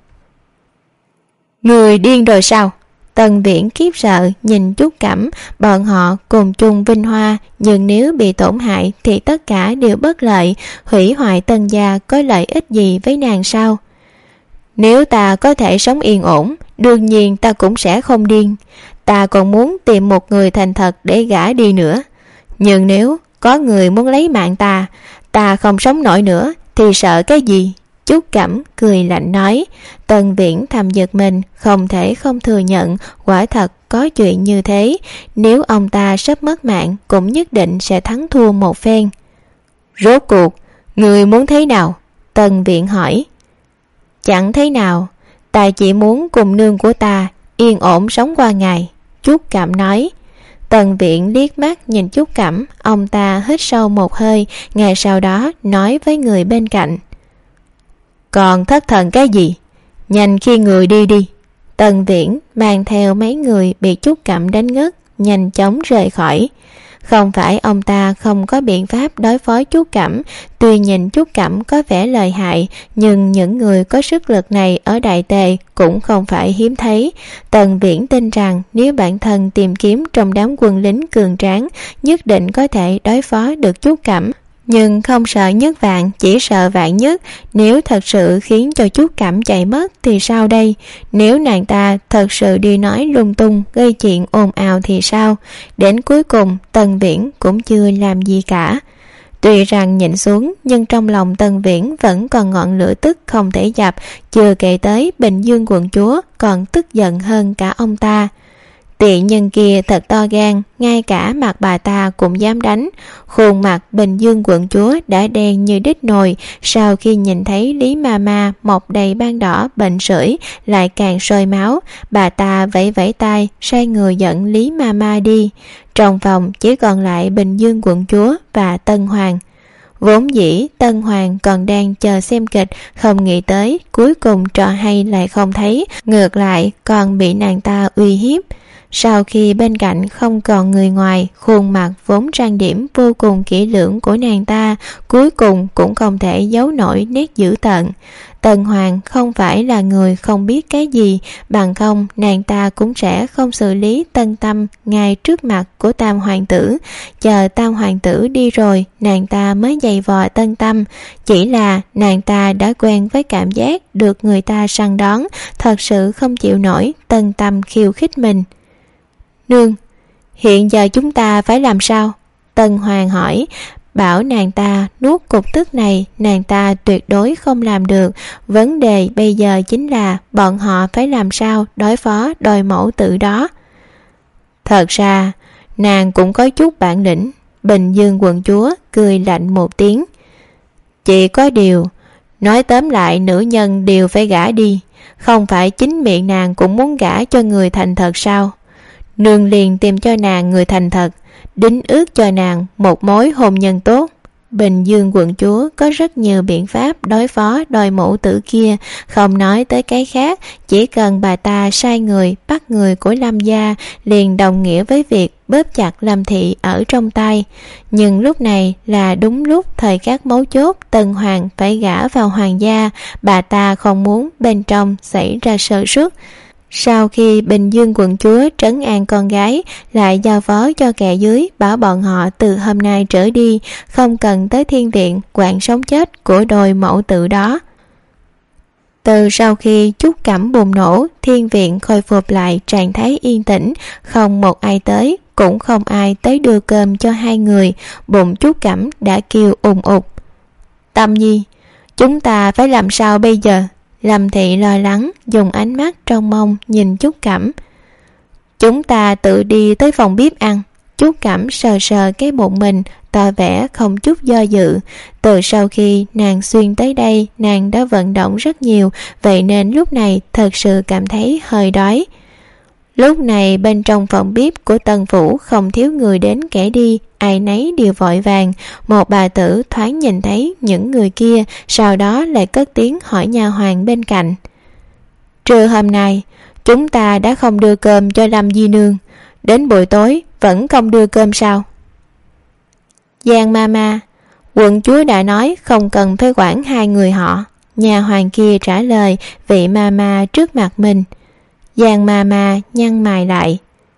Người điên rồi sao? Tần Viễn khiếp sợ nhìn Trúc Cẩm. Bọn họ cùng chung vinh hoa, nhưng nếu bị tổn hại thì tất cả đều bất lợi. Hủy hoại Tần gia có lợi ích gì với nàng sao? Nếu ta có thể sống yên ổn, đương nhiên ta cũng sẽ không điên. Ta còn muốn tìm một người thành thật để gả đi nữa. Nhưng nếu có người muốn lấy mạng ta không sống nổi nữa thì sợ cái gì? Trúc Cẩm cười lạnh nói. Tần Viễn thầm giật mình, không thể không thừa nhận quả thật có chuyện như thế. Nếu ông ta sắp mất mạng cũng nhất định sẽ thắng thua một phen. Rốt cuộc người muốn thế nào? Tần Viễn hỏi. Chẳng thế nào, ta chỉ muốn cùng nương của ta yên ổn sống qua ngày, Trúc Cẩm nói. Tần Viễn liếc mắt nhìn Trúc Cẩm, ông ta hít sâu một hơi, ngay sau đó nói với người bên cạnh. Còn thất thần cái gì? Nhanh khi người đi đi. Tần Viễn mang theo mấy người bị Trúc Cẩm đánh ngất, nhanh chóng rời khỏi. Không phải ông ta không có biện pháp đối phó Trúc Cẩm. Tuy nhìn Trúc Cẩm có vẻ lợi hại, nhưng những người có sức lực này ở Đại Tề cũng không phải hiếm thấy. Tần Viễn tin rằng nếu bản thân tìm kiếm trong đám quân lính cường tráng, nhất định có thể đối phó được Trúc Cẩm. Nhưng không sợ nhất vạn, chỉ sợ vạn nhất. Nếu thật sự khiến cho Trúc Cẩm chạy mất thì sao đây? Nếu nàng ta thật sự đi nói lung tung, gây chuyện ồn ào thì sao? Đến cuối cùng Tần Viễn cũng chưa làm gì cả. Tuy rằng nhịn xuống, nhưng trong lòng Tần Viễn vẫn còn ngọn lửa tức không thể dập. Chưa kể tới Bình Dương quận chúa còn tức giận hơn cả ông ta. Tiện nhân kia thật to gan, ngay cả mặt bà ta cũng dám đánh. Khuôn mặt Bình Dương quận chúa đã đen như đít nồi. Sau khi nhìn thấy Lý Mama mọc đầy ban đỏ bệnh sởi lại càng sôi máu, bà ta vẫy vẫy tay sai người dẫn Lý Mama đi. Trong phòng chỉ còn lại Bình Dương quận chúa và Tân Hoàng. Vốn dĩ Tân Hoàng còn đang chờ xem kịch, không nghĩ tới cuối cùng trò hay lại không thấy, ngược lại còn bị nàng ta uy hiếp. Sau khi bên cạnh không còn người ngoài, khuôn mặt vốn trang điểm vô cùng kỹ lưỡng của nàng ta cuối cùng cũng không thể giấu nổi nét dữ tợn. Tần Hoàng không phải là người không biết cái gì, bằng không nàng ta cũng sẽ không xử lý Tân Tâm ngay trước mặt của Tam Hoàng tử. Chờ Tam Hoàng tử đi rồi, nàng ta mới giày vò Tân Tâm. Chỉ là nàng ta đã quen với cảm giác được người ta săn đón, thật sự không chịu nổi Tân Tâm khiêu khích mình. Nương, hiện giờ chúng ta phải làm sao? Tân Hoàng hỏi. Bảo nàng ta nuốt cục tức này, nàng ta tuyệt đối không làm được. Vấn đề bây giờ chính là bọn họ phải làm sao đối phó đôi mẫu tử đó. Thật ra nàng cũng có chút bản lĩnh. Bình Dương quận chúa cười lạnh một tiếng. Chỉ có điều, nói tóm lại nữ nhân đều phải gả đi. Không phải chính miệng nàng cũng muốn gả cho người thành thật sao? Nương liền tìm cho nàng người thành thật, đính ước cho nàng một mối hôn nhân tốt. Bình Dương quận chúa có rất nhiều biện pháp đối phó đôi mẫu tử kia, không nói tới cái khác, chỉ cần bà ta sai người bắt người của Lâm gia liền đồng nghĩa với việc bóp chặt Lâm thị ở trong tay. Nhưng lúc này là đúng lúc thời khắc mấu chốt, Tân Hoàng phải gả vào hoàng gia, bà ta không muốn bên trong xảy ra sơ suất. Sau khi Bình Dương quận chúa trấn an con gái, lại giao phó cho kẻ dưới bảo bọn họ từ hôm nay trở đi không cần tới thiên viện quản sống chết của đôi mẫu tử đó. Từ sau khi Trúc Cẩm bùng nổ, thiên viện khôi phục lại trạng thái yên tĩnh, không một ai tới, cũng không ai tới đưa cơm cho hai người. Bụng Trúc Cẩm đã kêu ùng ục. Tâm Nhi, Chúng ta phải làm sao bây giờ? Lâm Thị lo lắng, dùng ánh mắt trông mong nhìn Trúc Cẩm. Chúng ta tự đi tới phòng bếp ăn. Trúc Cẩm sờ sờ cái bụng mình, tỏ vẻ không chút do dự. Từ sau khi nàng xuyên tới đây, nàng đã vận động rất nhiều, vậy nên lúc này thật sự cảm thấy hơi đói. Lúc này bên trong phòng bếp của Tân Phủ không thiếu người đến kẻ đi, ai nấy đều vội vàng. Một bà tử thoáng nhìn thấy những người kia, sau đó lại cất tiếng hỏi nha hoàn bên cạnh. Trưa hôm nay, chúng ta đã không đưa cơm cho Lâm di nương, đến buổi tối vẫn không đưa cơm sao? Giang Mama, quận chúa đã nói không cần phải quản hai người họ. Nhà hoàng kia trả lời vị Mama trước mặt mình. Giang Mama nhăn mày lại.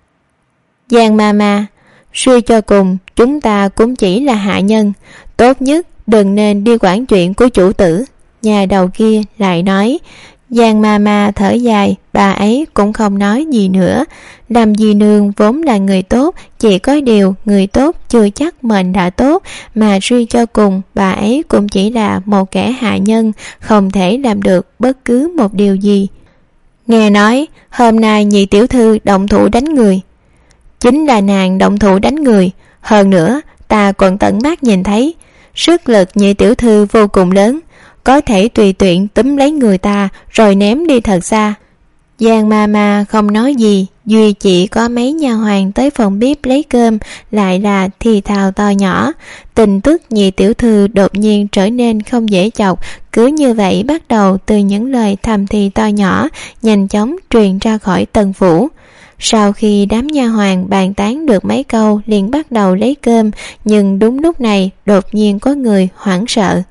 Giang Mama, suy cho cùng chúng ta cũng chỉ là hạ nhân, tốt nhất đừng nên đi quản chuyện của chủ tử. Nhà đầu kia lại nói. Giang Mama thở dài, bà ấy cũng không nói gì nữa. Lâm di nương vốn là người tốt, chỉ có điều người tốt chưa chắc mệnh đã tốt, mà suy cho cùng bà ấy cũng chỉ là một kẻ hạ nhân, không thể làm được bất cứ một điều gì. Nghe nói hôm nay nhị tiểu thư động thủ đánh người. Chính là nàng động thủ đánh người, hơn nữa ta còn tận mắt nhìn thấy. Sức lực nhị tiểu thư vô cùng lớn, có thể tùy tiện túm lấy người ta rồi ném đi thật xa. Giang Mama không nói gì, duy chỉ có mấy nha hoàn tới phòng bếp lấy cơm lại là thì thào to nhỏ. Tin tức nhị tiểu thư đột nhiên trở nên không dễ chọc, cứ như vậy bắt đầu từ những lời thầm thì to nhỏ nhanh chóng truyền ra khỏi Tân Phủ. Sau khi đám nha hoàn bàn tán được mấy câu liền bắt đầu lấy cơm, nhưng đúng lúc này đột nhiên có người hoảng sợ.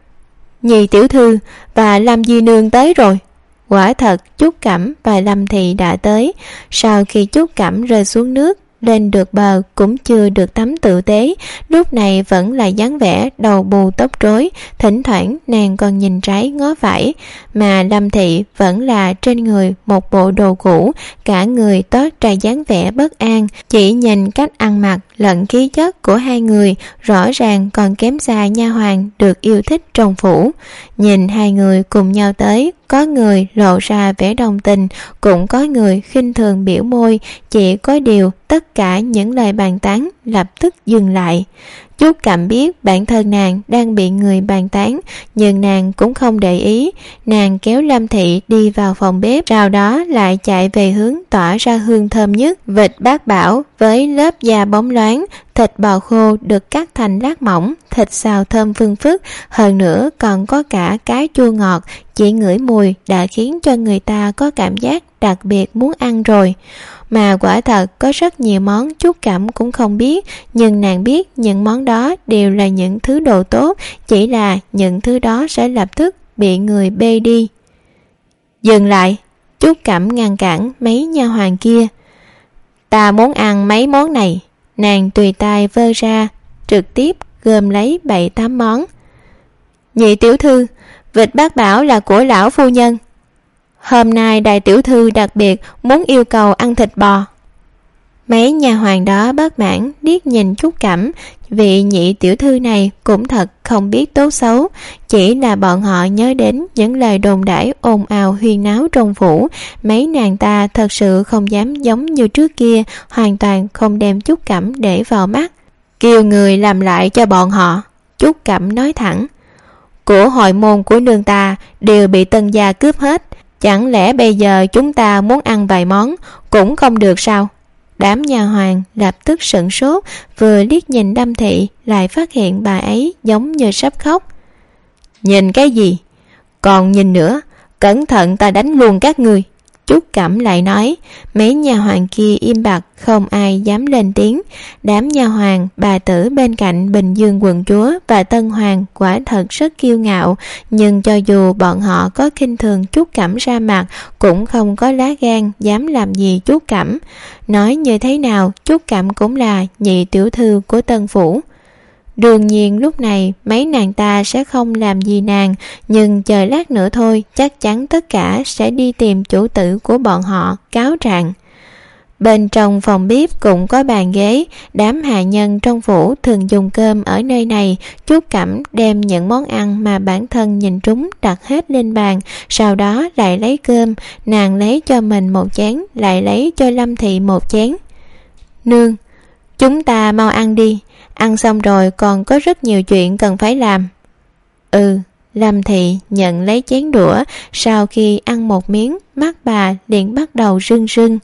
Nhị tiểu thư và Lâm di nương tới rồi. Quả thật Trúc Cẩm và Lâm Thị đã tới. Sau khi Trúc Cẩm rơi xuống nước lên được bờ cũng chưa được tắm tử tế, lúc này vẫn là dáng vẻ đầu bù tóc rối, thỉnh thoảng nàng còn nhìn trái ngó phải, mà Lâm Thị vẫn là trên người một bộ đồ cũ, cả người toát ra dáng vẻ bất an. Chỉ nhìn cách ăn mặc lẫn khí chất của hai người, rõ ràng còn kém xa nha hoàn được yêu thích trong phủ. Nhìn hai người cùng nhau tới, có người lộ ra vẻ đồng tình, cũng có người khinh thường biểu môi, chỉ có điều tất cả những lời bàn tán lập tức dừng lại. Trúc Cẩm biết bản thân nàng đang bị người bàn tán, nhưng nàng cũng không để ý. Nàng kéo Lâm Thị đi vào phòng bếp, sau đó lại chạy về hướng tỏa ra hương thơm nhất, vịt bát bảo với lớp da bóng loáng, thịt bò khô được cắt thành lát mỏng, thịt xào thơm phương phức, hơn nữa còn có cả cá chua ngọt, chỉ ngửi mùi đã khiến cho người ta có cảm giác đặc biệt muốn ăn rồi. Mà quả thật có rất nhiều món Trúc Cẩm cũng không biết, nhưng nàng biết những món đó đều là những thứ đồ tốt, chỉ là những thứ đó sẽ lập tức bị người bê đi. Dừng lại, Trúc Cẩm ngăn cản mấy nha hoàn kia. Ta muốn ăn mấy món này. Nàng tùy tay vơ ra, trực tiếp gom lấy 7-8 món. Nhị tiểu thư, vịt bát bảo là của lão phu nhân. Hôm nay đại tiểu thư đặc biệt muốn yêu cầu ăn thịt bò. Mấy nhà hoàng đó bất mãn liếc nhìn Trúc Cẩm, vị nhị tiểu thư này cũng thật không biết tốt xấu. Chỉ là bọn họ nhớ đến những lời đồn đãi ồn ào huyên náo trong phủ, mấy nàng ta thật sự không dám giống như trước kia, hoàn toàn không đem Trúc Cẩm để vào mắt. Kêu người làm lại cho bọn họ. Trúc Cẩm nói thẳng. Của hội môn của nương ta đều bị Tân gia cướp hết, chẳng lẽ bây giờ chúng ta muốn ăn vài món cũng không được sao? Đám nhà hoàng lập tức sửng sốt, vừa liếc nhìn Lâm Thị lại phát hiện bà ấy giống như sắp khóc. Nhìn cái gì? Còn nhìn nữa, cẩn thận ta đánh luôn các ngươi. Trúc Cẩm lại nói. Mấy nhà hoàng kia im bặt, không ai dám lên tiếng. Đám nhà hoàng, bà tử bên cạnh Bình Dương quận chúa và Tân Hoàng quả thật rất kiêu ngạo, nhưng cho dù bọn họ có khinh thường Trúc Cẩm ra mặt, cũng không có lá gan dám làm gì Trúc Cẩm. Nói như thế nào, Trúc Cẩm cũng là nhị tiểu thư của Tân Phủ. Đương nhiên lúc này mấy nàng ta sẽ không làm gì nàng, nhưng chờ lát nữa thôi chắc chắn tất cả sẽ đi tìm chủ tử của bọn họ cáo trạng. Bên trong phòng bếp cũng có bàn ghế, đám hạ nhân trong phủ thường dùng cơm ở nơi này. Trúc Cẩm đem những món ăn mà bản thân nhìn trúng đặt hết lên bàn, sau đó lại lấy cơm, nàng lấy cho mình một chén, lại lấy cho Lâm Thị một chén. Nương, chúng ta mau ăn đi, ăn xong rồi còn có rất nhiều chuyện cần phải làm. Ừ. Lâm Thị nhận lấy chén đũa, sau khi ăn một miếng, mắt bà liền bắt đầu rưng rưng.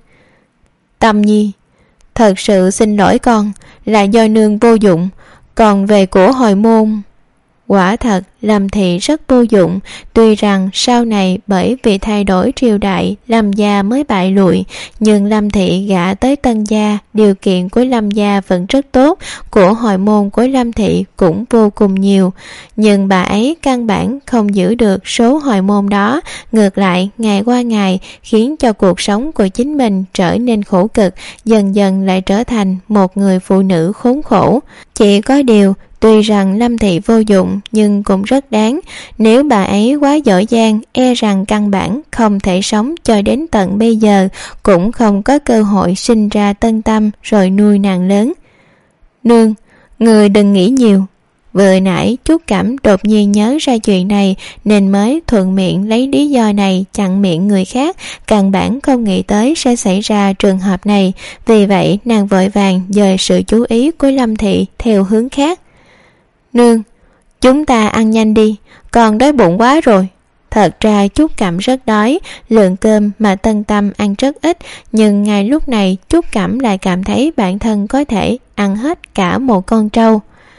Tâm Nhi, thật sự xin lỗi con, là do nương vô dụng, còn về của hồi môn. Quả thật, Lâm Thị rất vô dụng, tuy rằng sau này bởi vì thay đổi triều đại, Lâm gia mới bại lụi, nhưng Lâm Thị gả tới Tân gia, điều kiện của Lâm gia vẫn rất tốt, của hồi môn của Lâm Thị cũng vô cùng nhiều, nhưng bà ấy căn bản không giữ được số hồi môn đó, ngược lại ngày qua ngày khiến cho cuộc sống của chính mình trở nên khổ cực, dần dần lại trở thành một người phụ nữ khốn khổ. Chỉ có điều tuy rằng Lâm Thị vô dụng nhưng cũng rất đáng, nếu bà ấy quá giỏi giang e rằng căn bản không thể sống cho đến tận bây giờ, cũng không có cơ hội sinh ra Tân Tâm rồi nuôi nàng lớn. Nương, người đừng nghĩ nhiều. Vừa nãy Trúc Cẩm đột nhiên nhớ ra chuyện này nên mới thuận miệng lấy lý do này chặn miệng người khác, căn bản không nghĩ tới sẽ xảy ra trường hợp này, vì vậy nàng vội vàng dời sự chú ý của Lâm Thị theo hướng khác. Nương, chúng ta ăn nhanh đi, con đói bụng quá rồi. Thật ra Trúc Cẩm rất đói, lượng cơm mà Tân Tâm ăn rất ít, nhưng ngay lúc này Trúc Cẩm lại cảm thấy bản thân có thể ăn hết cả một con trâu.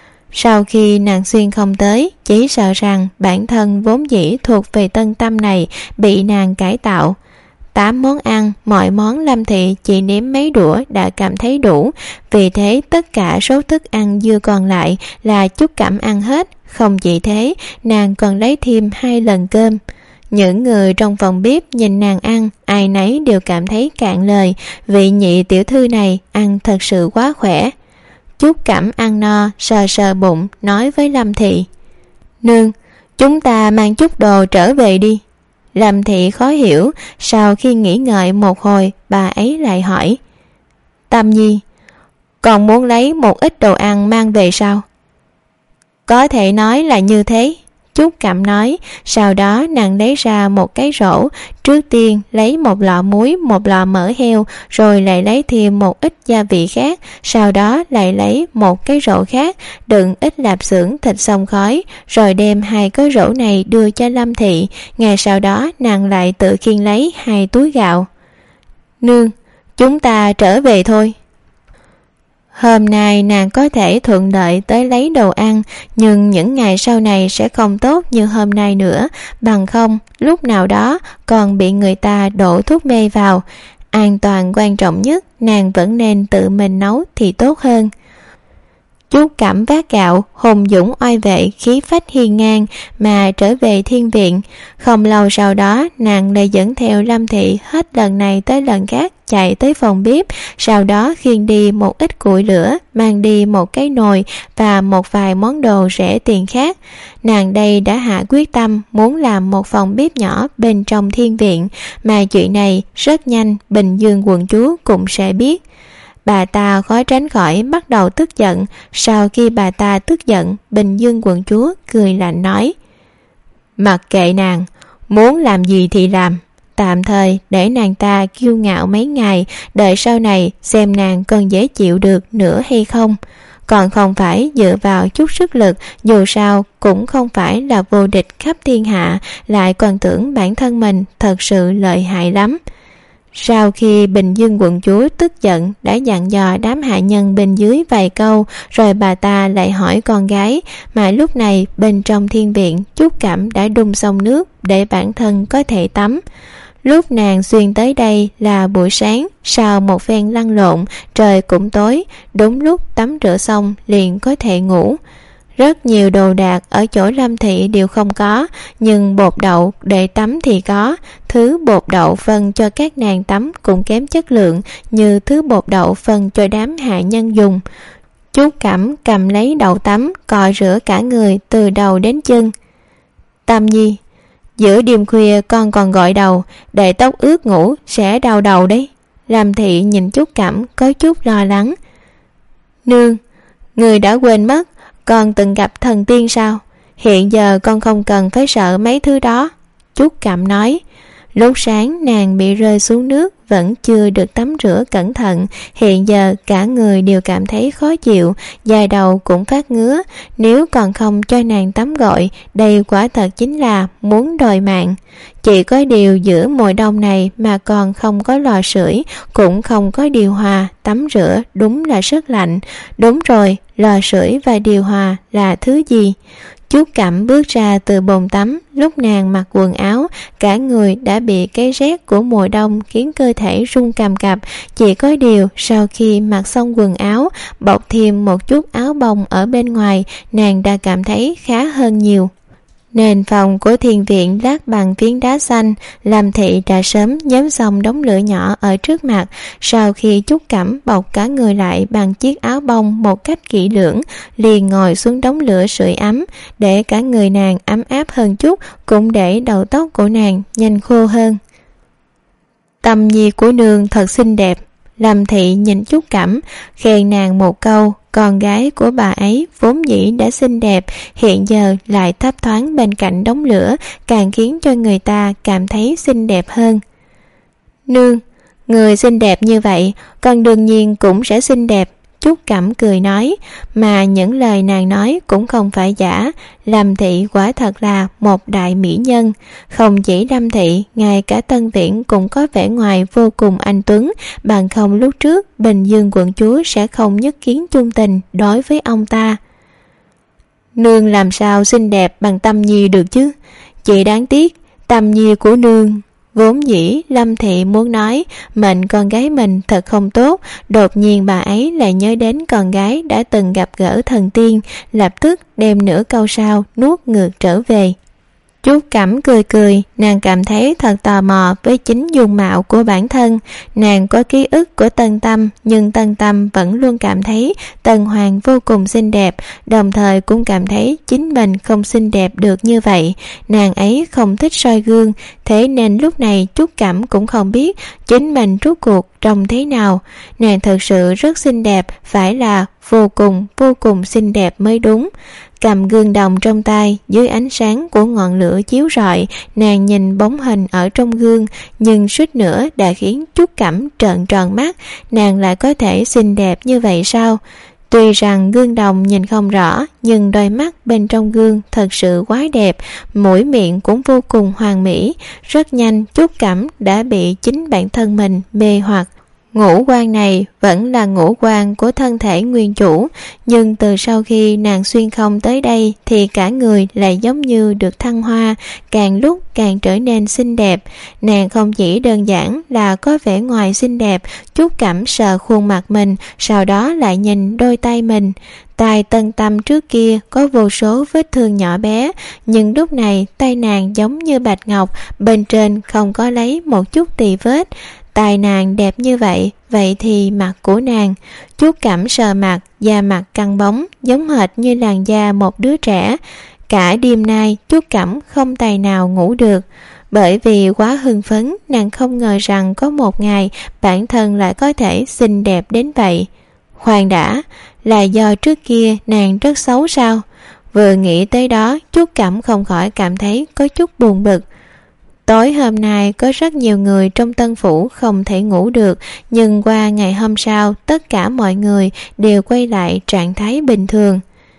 Sau khi nàng xuyên không tới, chỉ sợ rằng bản thân vốn dĩ thuộc về Tân Tâm này bị nàng cải tạo. 8 món ăn, mọi món Lâm Thị chỉ nếm mấy đũa đã cảm thấy đủ, vì thế tất cả số thức ăn dư còn lại là Trúc Cẩm ăn hết. Không chỉ thế, nàng còn lấy thêm 2 lần cơm. Những người trong phòng bếp nhìn nàng ăn, ai nấy đều cảm thấy cạn lời, vị nhị tiểu thư này ăn thật sự quá khỏe. Trúc Cẩm ăn no, sờ sờ bụng, nói với Lâm Thị. Nương, chúng ta mang chút đồ trở về đi. Lâm Thị khó hiểu, sau khi nghĩ ngợi một hồi, bà ấy lại hỏi. Tâm Nhi, còn muốn lấy một ít đồ ăn mang về sao? Có thể nói là như thế. Trúc Cẩm nói, sau đó nàng lấy ra một cái rổ, trước tiên lấy một lọ muối, một lọ mỡ heo, rồi lại lấy thêm một ít gia vị khác, sau đó lại lấy một cái rổ khác, đựng ít lạp xưởng thịt xông khói, rồi đem 2 cái rổ này đưa cho Lâm Thị, ngày sau đó nàng lại tự khiêng lấy 2 túi gạo. Nương, chúng ta trở về thôi. Hôm nay nàng có thể thuận lợi tới lấy đồ ăn, nhưng những ngày sau này sẽ không tốt như hôm nay nữa, bằng không lúc nào đó còn bị người ta đổ thuốc mê vào. An toàn quan trọng nhất, nàng vẫn nên tự mình nấu thì tốt hơn. Trúc Cẩm vác gạo, hùng dũng oai vệ, khí phách hiên ngang mà trở về thiên viện. Không lâu sau đó, nàng lại dẫn theo Lâm Thị hết lần này tới lần khác chạy tới phòng bếp, sau đó khiêng đi một ít củi lửa, mang đi một cái nồi và một vài món đồ rẻ tiền khác. Nàng đây đã hạ quyết tâm muốn làm một phòng bếp nhỏ bên trong thiên viện, mà chuyện này rất nhanh Bình Dương quận chúa cũng sẽ biết. Bà ta khó tránh khỏi bắt đầu tức giận. Sau khi bà ta tức giận, Bình Dương quận chúa cười lạnh nói. Mặc kệ nàng, muốn làm gì thì làm. Tạm thời để nàng ta kiêu ngạo mấy ngày, đợi sau này xem nàng còn dễ chịu được nữa hay không. Còn không phải dựa vào chút sức lực, dù sao cũng không phải là vô địch khắp thiên hạ, lại còn tưởng bản thân mình thật sự lợi hại lắm. Sau khi Bình Dương quận chúa tức giận đã dặn dò đám hạ nhân bên dưới vài câu, rồi bà ta lại hỏi con gái, mà lúc này bên trong thiên viện Trúc Cẩm đã đun xong nước để bản thân có thể tắm. Lúc nàng xuyên tới đây là buổi sáng, sau một phen lăn lộn, trời cũng tối, đúng lúc tắm rửa xong liền có thể ngủ. Rất nhiều đồ đạc ở chỗ Lâm Thị đều không có, nhưng bột đậu để tắm thì có. Thứ bột đậu phân cho các nàng tắm cũng kém chất lượng như thứ bột đậu phân cho đám hạ nhân dùng. Trúc Cẩm cầm lấy đậu tắm, cọ rửa cả người từ đầu đến chân. Tâm Nhi, giữa đêm khuya con còn gọi đầu, để tóc ướt ngủ sẽ đau đầu đấy. Lâm Thị nhìn Trúc Cẩm có chút lo lắng. Nương, người đã quên mất con từng gặp thần tiên sao? Hiện giờ con không cần phải sợ mấy thứ đó. Trúc Cẩm nói. Lúc sáng nàng bị rơi xuống nước, vẫn chưa được tắm rửa cẩn thận, hiện giờ cả người đều cảm thấy khó chịu, da đầu cũng phát ngứa. Nếu còn không cho nàng tắm gội, đây quả thật chính là muốn đòi mạng. Chỉ có điều giữa mùa đông này mà còn không có lò sưởi, cũng không có điều hòa, tắm rửa đúng là rất lạnh. Đúng rồi, lò sưởi và điều hòa là thứ gì? Trúc Cẩm bước ra từ bồn tắm, lúc nàng mặc quần áo, cả người đã bị cái rét của mùa đông khiến cơ thể run cầm cập. Chỉ có điều sau khi mặc xong quần áo, bọc thêm một chút áo bông ở bên ngoài, nàng đã cảm thấy khá hơn nhiều. Nền phòng của thiền viện lát bằng phiến đá xanh. Lâm Thị đã sớm nhóm xong đống lửa nhỏ ở trước mặt. Sau khi Trúc Cẩm bọc cả người lại bằng chiếc áo bông một cách kỹ lưỡng, liền ngồi xuống đống lửa sưởi ấm, để cả người nàng ấm áp hơn chút, cũng để đầu tóc của nàng nhanh khô hơn. Tâm nhi của nương thật xinh đẹp. Lâm Thị nhìn Trúc Cẩm, khen nàng một câu. Con gái của bà ấy vốn dĩ đã xinh đẹp, hiện giờ lại thấp thoáng bên cạnh đống lửa, càng khiến cho người ta cảm thấy xinh đẹp hơn. Nương, người xinh đẹp như vậy, con đương nhiên cũng sẽ xinh đẹp. Trúc Cẩm cười nói, mà những lời nàng nói cũng không phải giả. Lâm Thị quả thật là một đại mỹ nhân. Không chỉ Lâm Thị, ngay cả Tân Viễn cũng có vẻ ngoài vô cùng anh tuấn, bằng không lúc trước Bình Dương quận chúa sẽ không nhất kiến chung tình đối với ông ta. Nương làm sao xinh đẹp bằng Tâm Nhi được chứ? Chỉ đáng tiếc Tâm Nhi của nương. Vốn dĩ Lâm Thị muốn nói mệnh con gái mình thật không tốt, đột nhiên bà ấy lại nhớ đến con gái đã từng gặp gỡ thần tiên, lập tức đem nửa câu sau nuốt ngược trở về. Trúc Cẩm cười cười, nàng cảm thấy thật tò mò với chính dung mạo của bản thân. Nàng có ký ức của Tân Tâm, nhưng Tân Tâm vẫn luôn cảm thấy Tân Hoàng vô cùng xinh đẹp, đồng thời cũng cảm thấy chính mình không xinh đẹp được như vậy. Nàng ấy không thích soi gương, thế nên lúc này Trúc Cẩm cũng không biết chính mình rốt cuộc trông thế nào. Nàng thật sự rất xinh đẹp, phải là vô cùng xinh đẹp mới đúng. Cầm gương đồng trong tay, dưới ánh sáng của ngọn lửa chiếu rọi, nàng nhìn bóng hình ở trong gương, nhưng suýt nữa đã khiến Trúc Cẩm trợn tròn mắt. Nàng lại có thể xinh đẹp như vậy sao? Tuy rằng gương đồng nhìn không rõ, nhưng đôi mắt bên trong gương thật sự quá đẹp, mũi miệng cũng vô cùng hoàn mỹ. Rất nhanh Trúc Cẩm đã bị chính bản thân mình mê hoặc. Ngũ quan này vẫn là ngũ quan của thân thể nguyên chủ, nhưng từ sau khi nàng xuyên không tới đây thì cả người lại giống như được thăng hoa, càng lúc càng trở nên xinh đẹp. Nàng không chỉ đơn giản là có vẻ ngoài xinh đẹp. Trúc Cẩm sờ khuôn mặt mình, sau đó lại nhìn đôi tay mình. Tay Tân Tâm trước kia có vô số vết thương nhỏ bé, nhưng lúc này tay nàng giống như bạch ngọc, bên trên không có lấy một chút tì vết. Tay nàng đẹp như vậy, vậy thì mặt của nàng. Trúc Cẩm sờ mặt, da mặt căng bóng, giống hệt như làn da một đứa trẻ. Cả đêm nay Trúc Cẩm không tài nào ngủ được. Bởi vì quá hưng phấn, nàng không ngờ rằng có một ngày bản thân lại có thể xinh đẹp đến vậy. Khoan đã, là do trước kia nàng rất xấu sao? Vừa nghĩ tới đó, Trúc Cẩm không khỏi cảm thấy có chút buồn bực. Tối hôm nay có rất nhiều người trong Tân Phủ không thể ngủ được, nhưng qua ngày hôm sau tất cả mọi người đều quay lại trạng thái bình thường.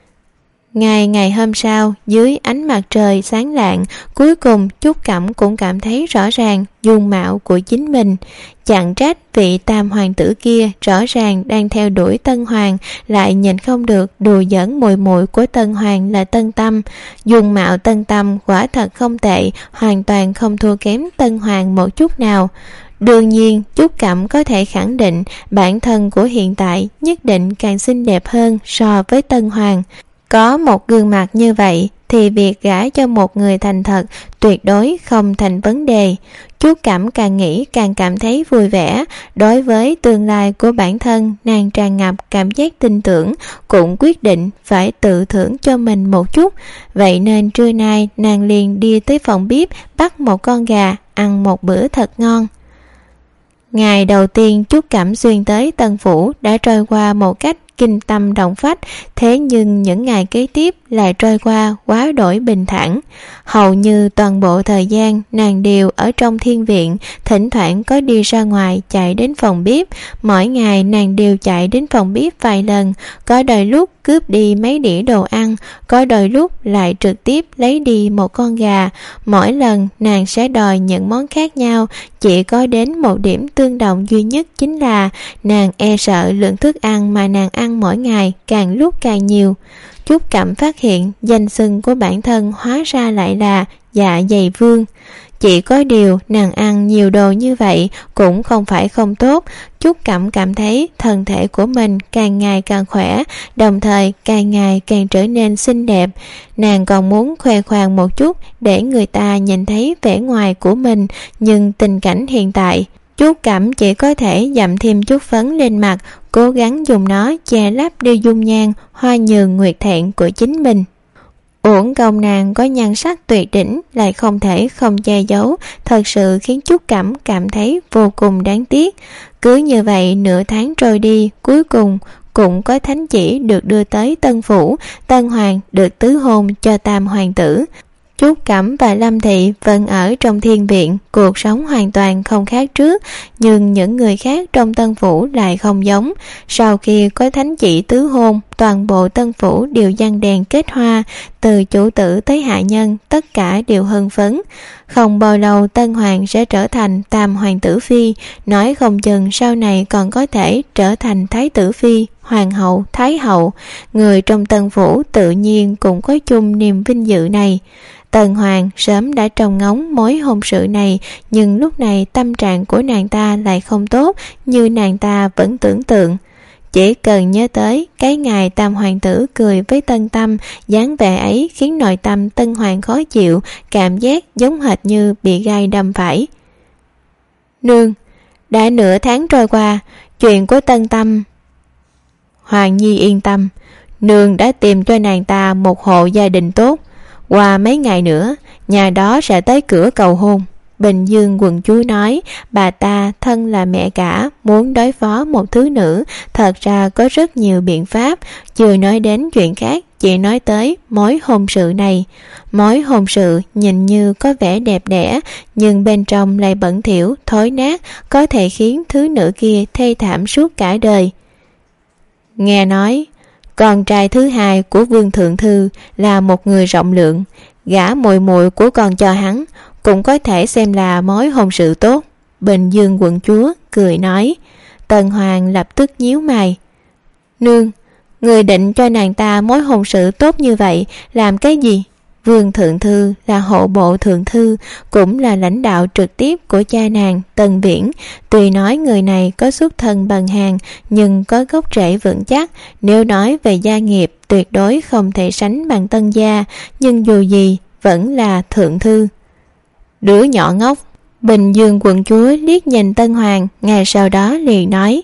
Ngày hôm sau, dưới ánh mặt trời sáng lạng, cuối cùng Trúc Cẩm cũng cảm thấy rõ ràng dung mạo của chính mình. Chẳng trách vị tam hoàng tử kia rõ ràng đang theo đuổi Tân Hoàng, lại nhìn không được đùa giỡn muội muội của Tân Hoàng là Tân Tâm. Dung mạo Tân Tâm quả thật không tệ, hoàn toàn không thua kém Tân Hoàng một chút nào. Đương nhiên, Trúc Cẩm có thể khẳng định bản thân của hiện tại nhất định càng xinh đẹp hơn so với Tân Hoàng. Có một gương mặt như vậy thì việc gả cho một người thành thật tuyệt đối không thành vấn đề. Trúc Cẩm càng nghĩ càng cảm thấy vui vẻ. Đối với tương lai của bản thân, nàng tràn ngập cảm giác tin tưởng, cũng quyết định phải tự thưởng cho mình một chút. Vậy nên trưa nay nàng liền đi tới phòng bếp bắt một con gà, ăn một bữa thật ngon. Ngày đầu tiên Trúc Cẩm Xuyên tới Tân Phủ đã trôi qua một cách kinh tâm động phách, thế nhưng những ngày kế tiếp lại trôi qua quá đổi bình thản. Hầu như toàn bộ thời gian nàng đều ở trong thiên viện, thỉnh thoảng có đi ra ngoài chạy đến phòng bếp. Mỗi ngày nàng đều chạy đến phòng bếp vài lần, có đôi lúc cướp đi mấy đĩa đồ ăn, có đôi lúc lại trực tiếp lấy đi một con gà. Mỗi lần nàng sẽ đòi những món khác nhau, chỉ có đến một điểm tương đồng duy nhất, chính là nàng e sợ lượng thức ăn mà nàng ăn mỗi ngày càng lúc càng nhiều. Trúc Cẩm phát hiện danh xưng của bản thân hóa ra lại là Dạ Dày Vương. Chỉ có điều nàng ăn nhiều đồ như vậy cũng không phải không tốt. Trúc Cẩm cảm thấy thân thể của mình càng ngày càng khỏe, đồng thời càng ngày càng trở nên xinh đẹp. Nàng còn muốn khoe khoang một chút để người ta nhìn thấy vẻ ngoài của mình, nhưng tình cảnh hiện tại, Trúc Cẩm chỉ có thể dặm thêm chút phấn lên mặt, cố gắng dùng nó che lấp đi dung nhan hoa nhường nguyệt thẹn của chính mình. Uổng công nàng có nhan sắc tuyệt đỉnh lại không thể không che giấu, thật sự khiến Trúc Cẩm cảm thấy vô cùng đáng tiếc. Cứ như vậy nửa tháng trôi đi, cuối cùng cũng có thánh chỉ được đưa tới Tân Phủ. Tân Hoàng được tứ hôn cho tam hoàng tử. Trúc Cẩm và Lâm Thị vẫn ở trong thiên viện, cuộc sống hoàn toàn không khác trước, nhưng những người khác trong Tân Phủ lại không giống. Sau khi có thánh chỉ tứ hôn, toàn bộ Tân Phủ đều giăng đèn kết hoa, từ chủ tử tới hạ nhân, tất cả đều hưng phấn. Không bao lâu Tân Hoàng sẽ trở thành tam hoàng tử phi, nói không chừng sau này còn có thể trở thành thái tử phi, hoàng hậu, thái hậu. Người trong Tân Phủ tự nhiên cũng có chung niềm vinh dự này. Tần Hoàng sớm đã trông ngóng mối hôn sự này, nhưng lúc này tâm trạng của nàng ta lại không tốt như nàng ta vẫn tưởng tượng. Chỉ cần nhớ tới cái ngày tam hoàng tử cười với Tân Tâm, dáng vẻ ấy khiến nội tâm Tân Hoàng khó chịu, cảm giác giống hệt như bị gai đâm phải. Nương, đã nửa tháng trôi qua, chuyện của Tân Tâm... Hoàng Nhi yên tâm, nương đã tìm cho nàng ta một hộ gia đình tốt. Qua mấy ngày nữa, nhà đó sẽ tới cửa cầu hôn. Bình Dương quận chúa nói, bà ta thân là mẹ cả, muốn đối phó một thứ nữ, thật ra có rất nhiều biện pháp, chưa nói đến chuyện khác, chỉ nói tới mối hôn sự này. Mối hôn sự nhìn như có vẻ đẹp đẽ, nhưng bên trong lại bẩn thỉu, thối nát, có thể khiến thứ nữ kia thê thảm suốt cả đời. Nghe nói, con trai thứ hai của Vương Thượng Thư là một người rộng lượng, gả muội muội của con cho hắn cũng có thể xem là mối hôn sự tốt. Bình Dương quận chúa cười nói. Tần Hoàng lập tức nhíu mày. Nương, người định cho nàng ta mối hôn sự tốt như vậy làm cái gì? Vương Thượng Thư là hộ bộ thượng thư, cũng là lãnh đạo trực tiếp của cha nàng Tần Viễn. Tuy nói người này có xuất thân bần hàn, nhưng có gốc rễ vững chắc. Nếu nói về gia nghiệp, tuyệt đối không thể sánh bằng Tân gia, nhưng dù gì vẫn là thượng thư. Đứa nhỏ ngốc. Bình Dương quận chúa liếc nhìn Tân Hoàng, ngày sau đó liền nói.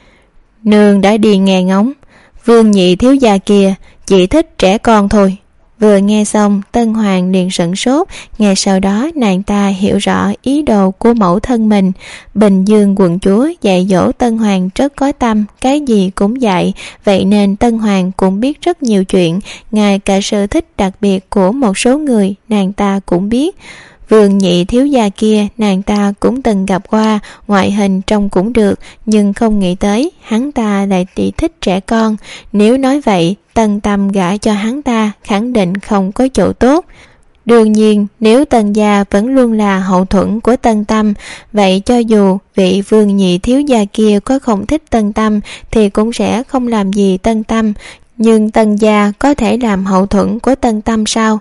Nương đã đi nghe ngóng, Vương nhị thiếu gia kia chỉ thích trẻ con thôi. Vừa nghe xong, Tân Hoàng liền sửng sốt, ngay sau đó nàng ta hiểu rõ ý đồ của mẫu thân mình. Bình Dương quận chúa dạy dỗ Tân Hoàng rất có tâm, cái gì cũng dạy, vậy nên Tân Hoàng cũng biết rất nhiều chuyện, ngay cả sở thích đặc biệt của một số người nàng ta cũng biết. Vương nhị thiếu gia kia nàng ta cũng từng gặp qua, ngoại hình trông cũng được, nhưng không nghĩ tới hắn ta lại chỉ thích trẻ con. Nếu nói vậy, Tân Tâm gả cho hắn ta khẳng định không có chỗ tốt. Đương nhiên, nếu Tân gia vẫn luôn là hậu thuẫn của Tân Tâm, vậy cho dù vị Vương nhị thiếu gia kia có không thích Tân Tâm thì cũng sẽ không làm gì Tân Tâm. Nhưng Tân gia có thể làm hậu thuẫn của Tân Tâm sao?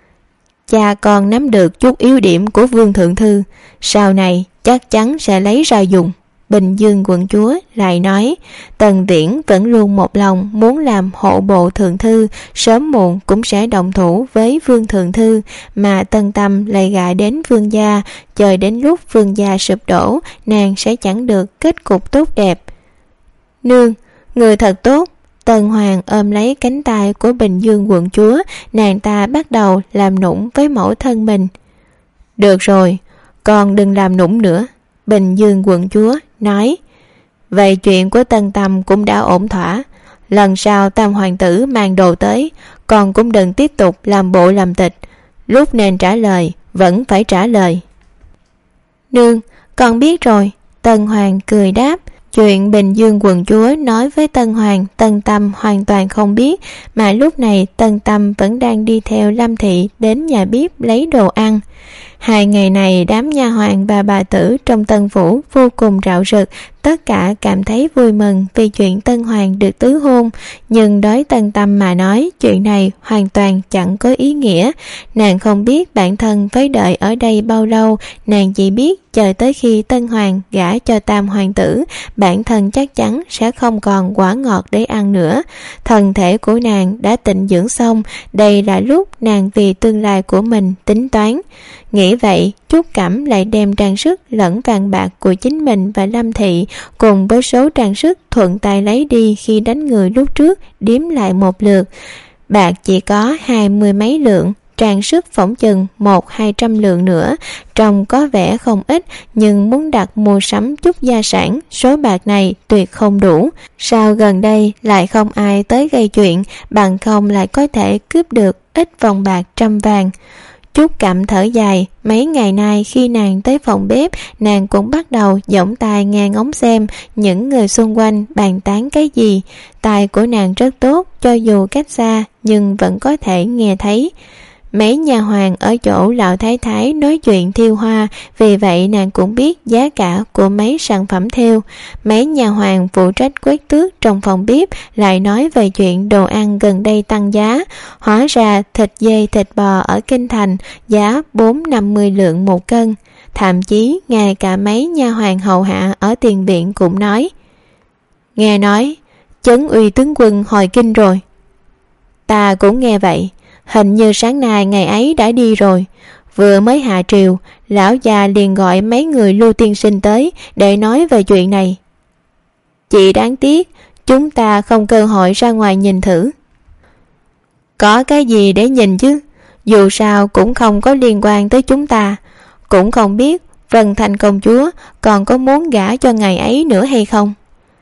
Cha con nắm được chút yếu điểm của Vương Thượng Thư, sau này chắc chắn sẽ lấy ra dùng. Bình Dương quận chúa lại nói. Tần Viễn vẫn luôn một lòng muốn làm hộ bộ thượng thư, sớm muộn cũng sẽ động thủ với Vương Thượng Thư, mà Tân Tâm lại gả đến Vương gia, chờ đến lúc Vương gia sụp đổ, nàng sẽ chẳng được kết cục tốt đẹp. Nương, người thật tốt. Tần Hoàng ôm lấy cánh tay của Bình Dương quận chúa, nàng ta bắt đầu làm nũng với mẫu thân mình. Được rồi, con đừng làm nũng nữa. Bình Dương quận chúa, nói: vậy chuyện của Tân Tâm cũng đã ổn thỏa. Lần sau Tam hoàng tử mang đồ tới, con cũng đừng tiếp tục làm bộ làm tịch. Lúc nên trả lời vẫn phải trả lời. Nương, con biết rồi. Tân Hoàng cười đáp. Chuyện Bình Dương quận chúa nói với Tân Hoàng, Tân Tâm hoàn toàn không biết, mà lúc này Tân Tâm vẫn đang đi theo Lâm thị đến nhà bếp lấy đồ ăn. 2 ngày này đám nha hoàn và bà tử trong Tân phủ vô cùng rạo rực, tất cả cảm thấy vui mừng vì chuyện Tân Hoàng được tứ hôn. Nhưng đối Tân Tâm mà nói, chuyện này hoàn toàn chẳng có ý nghĩa. Nàng không biết bản thân phải đợi ở đây bao lâu, nàng chỉ biết chờ tới khi Tân Hoàng gả cho Tam hoàng tử, bản thân chắc chắn sẽ không còn quả ngọt để ăn nữa. Thân thể của nàng đã tịnh dưỡng xong, đây là lúc nàng vì tương lai của mình tính toán. Nghĩ vậy, Trúc Cẩm lại đem trang sức lẫn vàng bạc của chính mình và Lâm thị cùng với số trang sức thuận tay lấy đi khi đánh người lúc trước đếm lại một lượt. Bạc chỉ có 20 mấy lượng, trang sức phỏng chừng 100-200 lượng nữa, trông có vẻ không ít, nhưng muốn đặt mua sắm chút gia sản, số bạc này tuyệt không đủ. Sao gần đây lại không ai tới gây chuyện, bằng không lại có thể cướp được ít vòng bạc trăm vàng. Trúc Cẩm thở dài, mấy ngày nay khi nàng tới phòng bếp, nàng cũng bắt đầu giỏng tai nghe ngóng xem những người xung quanh bàn tán cái gì. Tai của nàng rất tốt, cho dù cách xa nhưng vẫn có thể nghe thấy. Mấy nhà hoàng ở chỗ lão thái thái nói chuyện thêu hoa, vì vậy nàng cũng biết giá cả của mấy sản phẩm thêu. Mấy nhà hoàng phụ trách quét tước trong phòng bếp lại nói về chuyện đồ ăn gần đây tăng giá. Hóa ra thịt dê thịt bò ở Kinh Thành giá 4-50 lượng một cân. Thậm chí ngay cả mấy nhà hoàng hầu hạ ở tiền viện cũng nói: nghe nói Chấn Uy tướng quân hồi kinh rồi. Ta cũng nghe vậy. Hình như sáng nay ngày ấy đã đi rồi. Vừa mới hạ triều, lão già liền gọi mấy người Lưu tiên sinh tới để nói về chuyện này. Chỉ đáng tiếc chúng ta không cơ hội ra ngoài nhìn thử. Có cái gì để nhìn chứ, dù sao cũng không có liên quan tới chúng ta. Cũng không biết Vân Thành công chúa còn có muốn gả cho ngày ấy nữa hay không.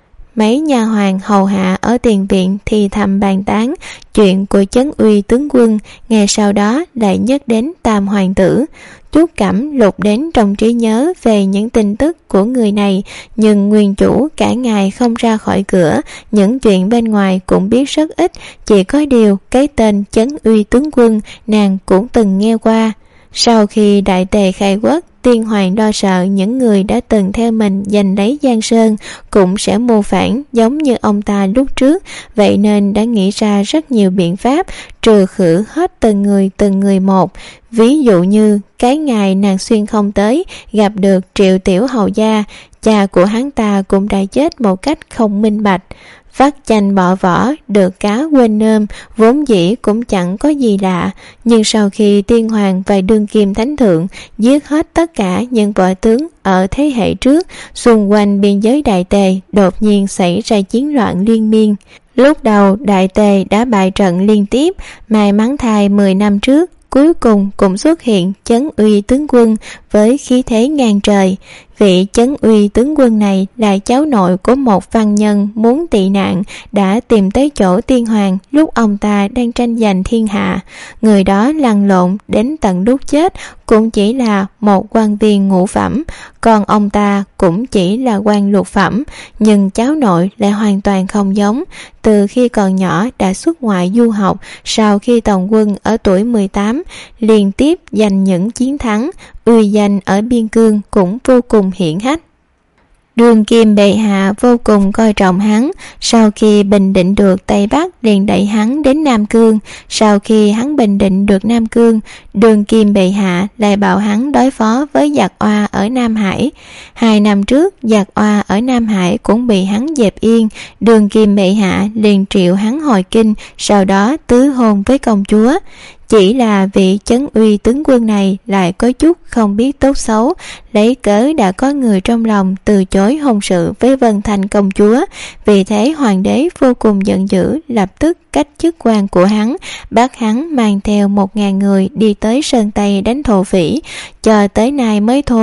Mấy nhà hoàng hầu hạ ở tiền viện thì thầm bàn tán chuyện của Chấn Uy tướng quân, nghe sau đó lại nhắc đến Tam hoàng tử. Trúc Cẩm lục đến trong trí nhớ về những tin tức của người này, nhưng nguyên chủ cả ngày không ra khỏi cửa, những chuyện bên ngoài cũng biết rất ít, chỉ có điều cái tên Chấn Uy tướng quân nàng cũng từng nghe qua. Sau khi đại tề khai quốc, Tiên hoàng lo sợ những người đã từng theo mình giành lấy Giang Sơn cũng sẽ mưu phản giống như ông ta lúc trước, vậy nên đã nghĩ ra rất nhiều biện pháp trừ khử hết từng người một. Ví dụ như cái ngày nàng xuyên không tới gặp được Triệu Tiểu hầu gia, cha của hắn ta cũng đã chết một cách không minh bạch. Vắt chanh bỏ vỏ, được cá quên nơm, vốn dĩ cũng chẳng có gì lạ, nhưng sau khi tiên hoàng và đương kim thánh thượng giết hết tất cả những võ tướng ở thế hệ trước, xung quanh biên giới Đại Tề đột nhiên xảy ra chiến loạn liên miên. Lúc đầu Đại Tề đã bại trận liên tiếp, may mắn thay 10 năm trước cuối cùng cũng xuất hiện Chấn Uy tướng quân với khí thế ngang trời. Vị Chấn Uy tướng quân này là cháu nội của một văn nhân muốn tị nạn, đã tìm tới chỗ tiên hoàng lúc ông ta đang tranh giành thiên hạ. Người đó lăn lộn đến tận lúc chết cũng chỉ là một quan viên ngũ phẩm, còn ông ta cũng chỉ là quan lục phẩm. Nhưng cháu nội lại hoàn toàn không giống. Từ khi còn nhỏ đã xuất ngoại du học, sau khi toàn quân ở tuổi 18 liên tiếp giành những chiến thắng, uy danh ở biên cương cũng vô cùng hiển hách. Đương kim bệ hạ vô cùng coi trọng hắn, sau khi bình định được Tây Bắc liền đẩy hắn đến Nam Cương. Sau khi hắn bình định được Nam Cương, đương kim bệ hạ lại bảo hắn đối phó với giặc oa ở Nam Hải. 2 năm trước giặc oa ở Nam Hải cũng bị hắn dẹp yên, đương kim bệ hạ liền triệu hắn hồi kinh, sau đó tứ hôn với công chúa. Chỉ là vị Chấn Uy tướng quân này lại có chút không biết tốt xấu, lấy cớ đã có người trong lòng từ chối hôn sự với Vân Thành công chúa. Vì thế hoàng đế vô cùng giận dữ, lập tức cách chức quan của hắn, bắt hắn mang theo 1000 người đi tới Sơn Tây đánh thổ phỉ. Cho tới nay mới thôi,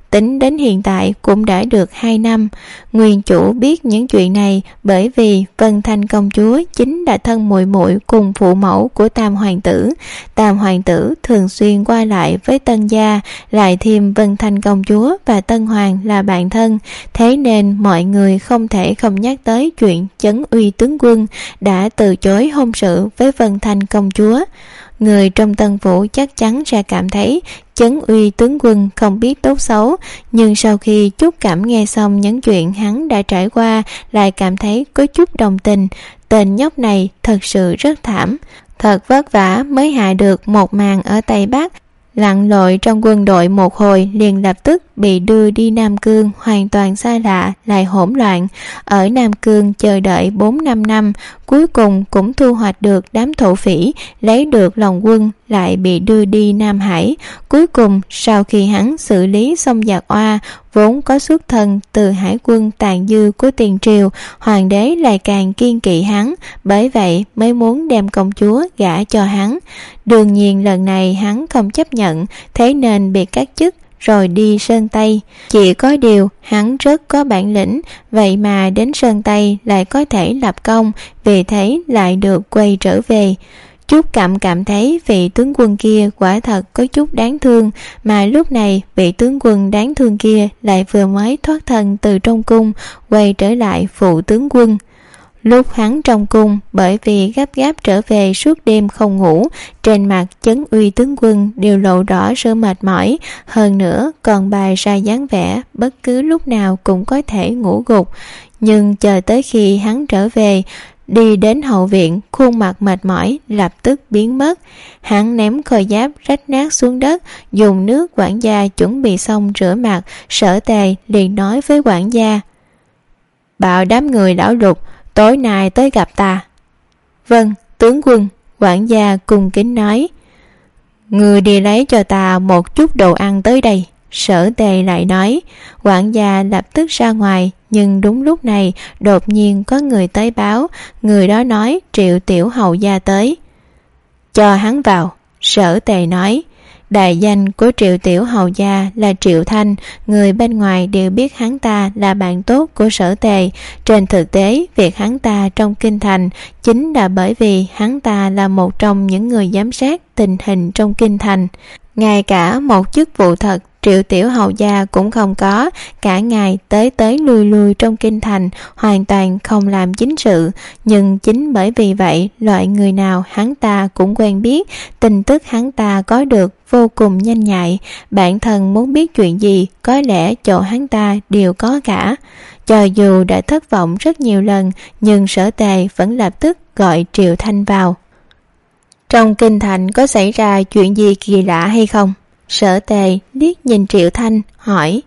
tính đến hiện tại cũng đã được 2 năm. Nguyên chủ biết những chuyện này bởi vì Vân Thanh công chúa chính là thân muội muội cùng phụ mẫu của Tam hoàng tử. Tam hoàng tử thường xuyên qua lại với Tân gia, lại thêm Vân Thanh công chúa và Tân hoàng là bạn thân, thế nên mọi người không thể không nhắc tới chuyện Chấn Uy tướng quân đã từ chối hôn sự với Vân Thanh công chúa. Người trong Tân Vũ chắc chắn sẽ cảm thấy Chấn Uy tướng quân không biết tốt xấu, nhưng sau khi Trúc Cảm nghe xong những chuyện hắn đã trải qua, lại cảm thấy có chút đồng tình. Tên nhóc này thật sự rất thảm, thật vất vả mới hạ được một màn ở Tây Bắc, lặn lội trong quân đội một hồi liền lập tức bị đưa đi Nam Cương, hoàn toàn xa lạ lại hỗn loạn. Ở Nam Cương chờ đợi 4-5 năm, cuối cùng cũng thu hoạch được đám thổ phỉ, lấy được lòng quân, lại bị đưa đi Nam Hải. Cuối cùng sau khi hắn xử lý xong Giặc Oa, vốn có xuất thân từ hải quân tàn dư của Tiền Triều, hoàng đế lại càng kiên kỵ hắn, bởi vậy mới muốn đem công chúa gả cho hắn. Đương nhiên lần này hắn không chấp nhận, thế nên bị cắt chức rồi đi Sơn Tây. Chỉ có điều hắn rất có bản lĩnh, vậy mà đến Sơn Tây lại có thể lập công, vì thế lại được quay trở về. Trúc Cảm cảm thấy vị tướng quân kia quả thật có chút đáng thương, mà lúc này vị tướng quân đáng thương kia lại vừa mới thoát thân từ trong cung, quay trở lại phụ tướng quân. Lúc hắn trong cung, bởi vì gấp gáp trở về suốt đêm không ngủ, trên mặt Chấn Uy tướng quân đều lộ rõ sự mệt mỏi, hơn nữa còn bày ra dáng vẻ bất cứ lúc nào cũng có thể ngủ gục. Nhưng chờ tới khi hắn trở về, đi đến hậu viện, khuôn mặt mệt mỏi lập tức biến mất. Hắn ném khôi giáp rách nát xuống đất, dùng nước quản gia chuẩn bị xong rửa mặt. Sở Tề liền nói với quản gia: bảo đám người lão Lục tối nay tới gặp ta. Vâng, tướng quân, quản gia cung kính nói. Người đi lấy cho ta một chút đồ ăn tới đây. Sở Tề lại nói. Quản gia lập tức ra ngoài, nhưng đúng lúc này đột nhiên có người tới báo. Người đó nói Triệu tiểu hầu gia tới. Cho hắn vào. Sở Tề nói. Đại danh của Triệu tiểu hầu gia là Triệu Thanh, người bên ngoài đều biết hắn ta là bạn tốt của Sở Tề. Trên thực tế, việc hắn ta trong kinh thành chính là bởi vì hắn ta là một trong những người giám sát tình hình trong kinh thành. Ngay cả một chức vụ thật Triệu tiểu hầu gia cũng không có, cả ngày tới lui lui trong kinh thành, hoàn toàn không làm chính sự. Nhưng chính bởi vì vậy, loại người nào hắn ta cũng quen biết, tin tức hắn ta có được vô cùng nhanh nhạy, bản thân muốn biết chuyện gì có lẽ chỗ hắn ta đều có cả. Cho dù đã thất vọng rất nhiều lần, nhưng Sở Tề vẫn lập tức gọi Triệu Thanh vào. Trong kinh thành có xảy ra chuyện gì kỳ lạ hay không? Sở Tề liếc nhìn Triệu Thanh hỏi.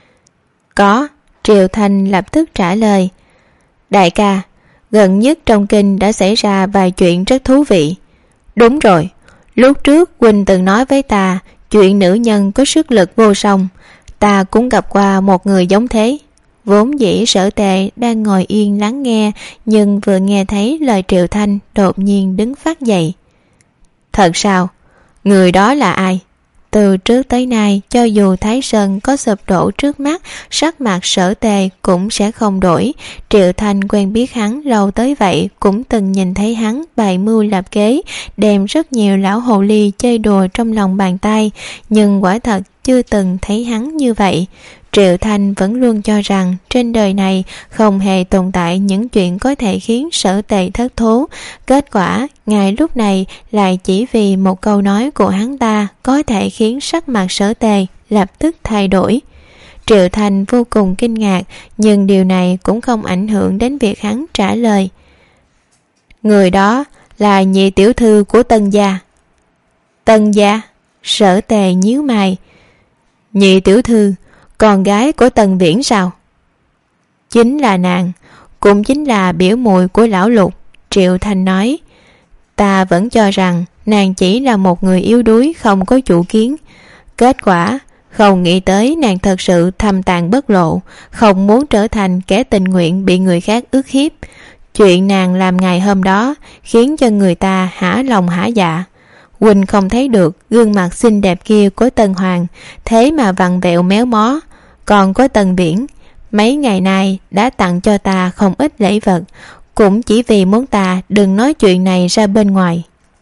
Có. Triệu Thanh lập tức trả lời. Đại ca, gần nhất trong kinh đã xảy ra vài chuyện rất thú vị. Đúng rồi, lúc trước huynh từng nói với ta chuyện nữ nhân có sức lực vô song. Ta cũng gặp qua một người giống thế. Vốn dĩ Sở Tề đang ngồi yên lắng nghe, nhưng vừa nghe thấy lời Triệu Thanh đột nhiên đứng phát dậy. Thật sao? Người đó là ai? Từ trước tới nay, cho dù Thái Sơn có sụp đổ trước mắt, sắc mặt Sở Tề cũng sẽ không đổi. Triệu Thanh quen biết hắn lâu tới vậy, cũng từng nhìn thấy hắn bày mưu lập kế, đem rất nhiều lão hồ ly chơi đùa trong lòng bàn tay, nhưng quả thật chưa từng thấy hắn như vậy. Triệu Thanh vẫn luôn cho rằng trên đời này không hề tồn tại những chuyện có thể khiến Sở Tề thất thố. Kết quả, ngay lúc này lại chỉ vì một câu nói của hắn ta có thể khiến sắc mặt Sở Tề lập tức thay đổi. Triệu Thanh vô cùng kinh ngạc, nhưng điều này cũng không ảnh hưởng đến việc hắn trả lời. Người đó là nhị tiểu thư của Tân gia. Tân gia? Sở Tề nhíu mày. Nhị tiểu thư, con gái của Tần Viễn sao? Chính là nàng, cũng chính là biểu muội của lão Lục. Triệu Thanh nói. Ta vẫn cho rằng nàng chỉ là một người yếu đuối không có chủ kiến. Kết quả không nghĩ tới nàng thật sự thâm tàn bất lộ, không muốn trở thành kẻ tình nguyện bị người khác ức hiếp. Chuyện nàng làm ngày hôm đó khiến cho người ta hả lòng hả dạ. Huynh không thấy được gương mặt xinh đẹp kia của Tân Hoàng, thế mà vặn vẹo méo mó. Còn có Tần Viễn, mấy ngày nay đã tặng cho ta không ít lễ vật, cũng chỉ vì muốn ta đừng nói chuyện này ra bên ngoài.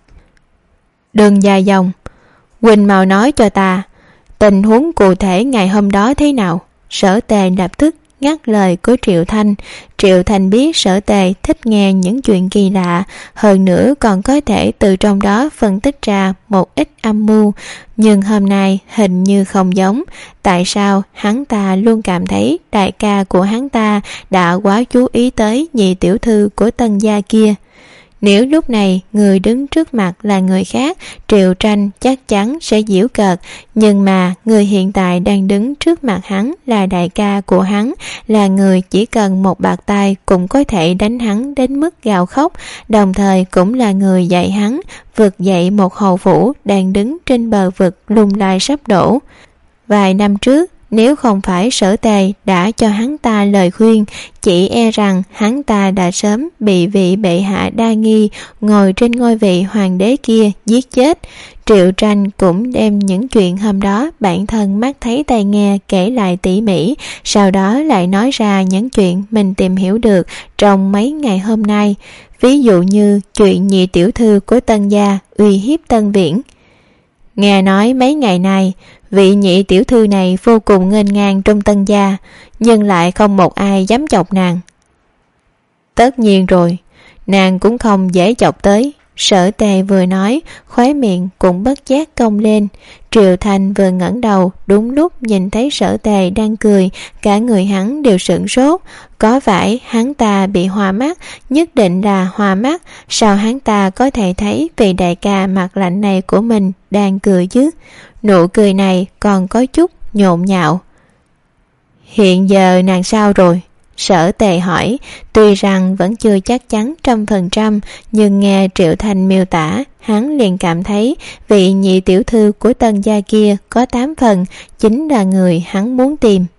Đừng dài dòng, Huynh mau nói cho ta tình huống cụ thể ngày hôm đó thế nào. Sở Tề lập tức ngắt lời của Triệu Thanh. Triệu Thanh biết Sở Tề thích nghe những chuyện kỳ lạ, hơn nữa còn có thể từ trong đó phân tích ra một ít âm mưu, nhưng hôm nay hình như không giống. Tại sao hắn ta luôn cảm thấy đại ca của hắn ta đã quá chú ý tới nhị tiểu thư của Tân gia kia? Nếu lúc này người đứng trước mặt là người khác, Triệu Tranh chắc chắn sẽ giễu cợt, nhưng mà người hiện tại đang đứng trước mặt hắn là đại ca của hắn, là người chỉ cần một bạt tay cũng có thể đánh hắn đến mức gào khóc, đồng thời cũng là người dạy hắn vực dậy một hầu phủ đang đứng trên bờ vực lung lay sắp đổ. Vài năm trước, nếu không phải Sở Tề đã cho hắn ta lời khuyên, chỉ e rằng hắn ta đã sớm bị vị bệ hạ đa nghi ngồi trên ngôi vị hoàng đế kia giết chết. Triệu Tranh cũng đem những chuyện hôm đó bản thân mắt thấy tai nghe kể lại tỉ mỉ, sau đó lại nói ra những chuyện mình tìm hiểu được trong mấy ngày hôm nay, ví dụ như chuyện nhị tiểu thư của Tân gia uy hiếp Tân Viễn. Nghe nói mấy ngày nay vị nhị tiểu thư này vô cùng nghênh ngang trong Tân gia, nhưng lại không một ai dám chọc nàng. Tất nhiên rồi, nàng cũng không dễ chọc tới. Sở Tề vừa nói, khóe miệng cũng bất giác cong lên. Triệu Thanh vừa ngẩng đầu, đúng lúc nhìn thấy Sở Tề đang cười, cả người hắn đều sửng sốt. Có phải hắn ta bị hoa mắt? Nhất định là hoa mắt. Sao hắn ta có thể thấy vị đại ca mặt lạnh này của mình đang cười chứ? Nụ cười này còn có chút nhộn nhạo. Hiện giờ nàng sao rồi? Sở Tề hỏi. Tuy rằng vẫn chưa chắc chắn 100%, nhưng nghe Triệu Thanh miêu tả, hắn liền cảm thấy vị nhị tiểu thư của Tân gia kia có 8 phần chính là người hắn muốn tìm.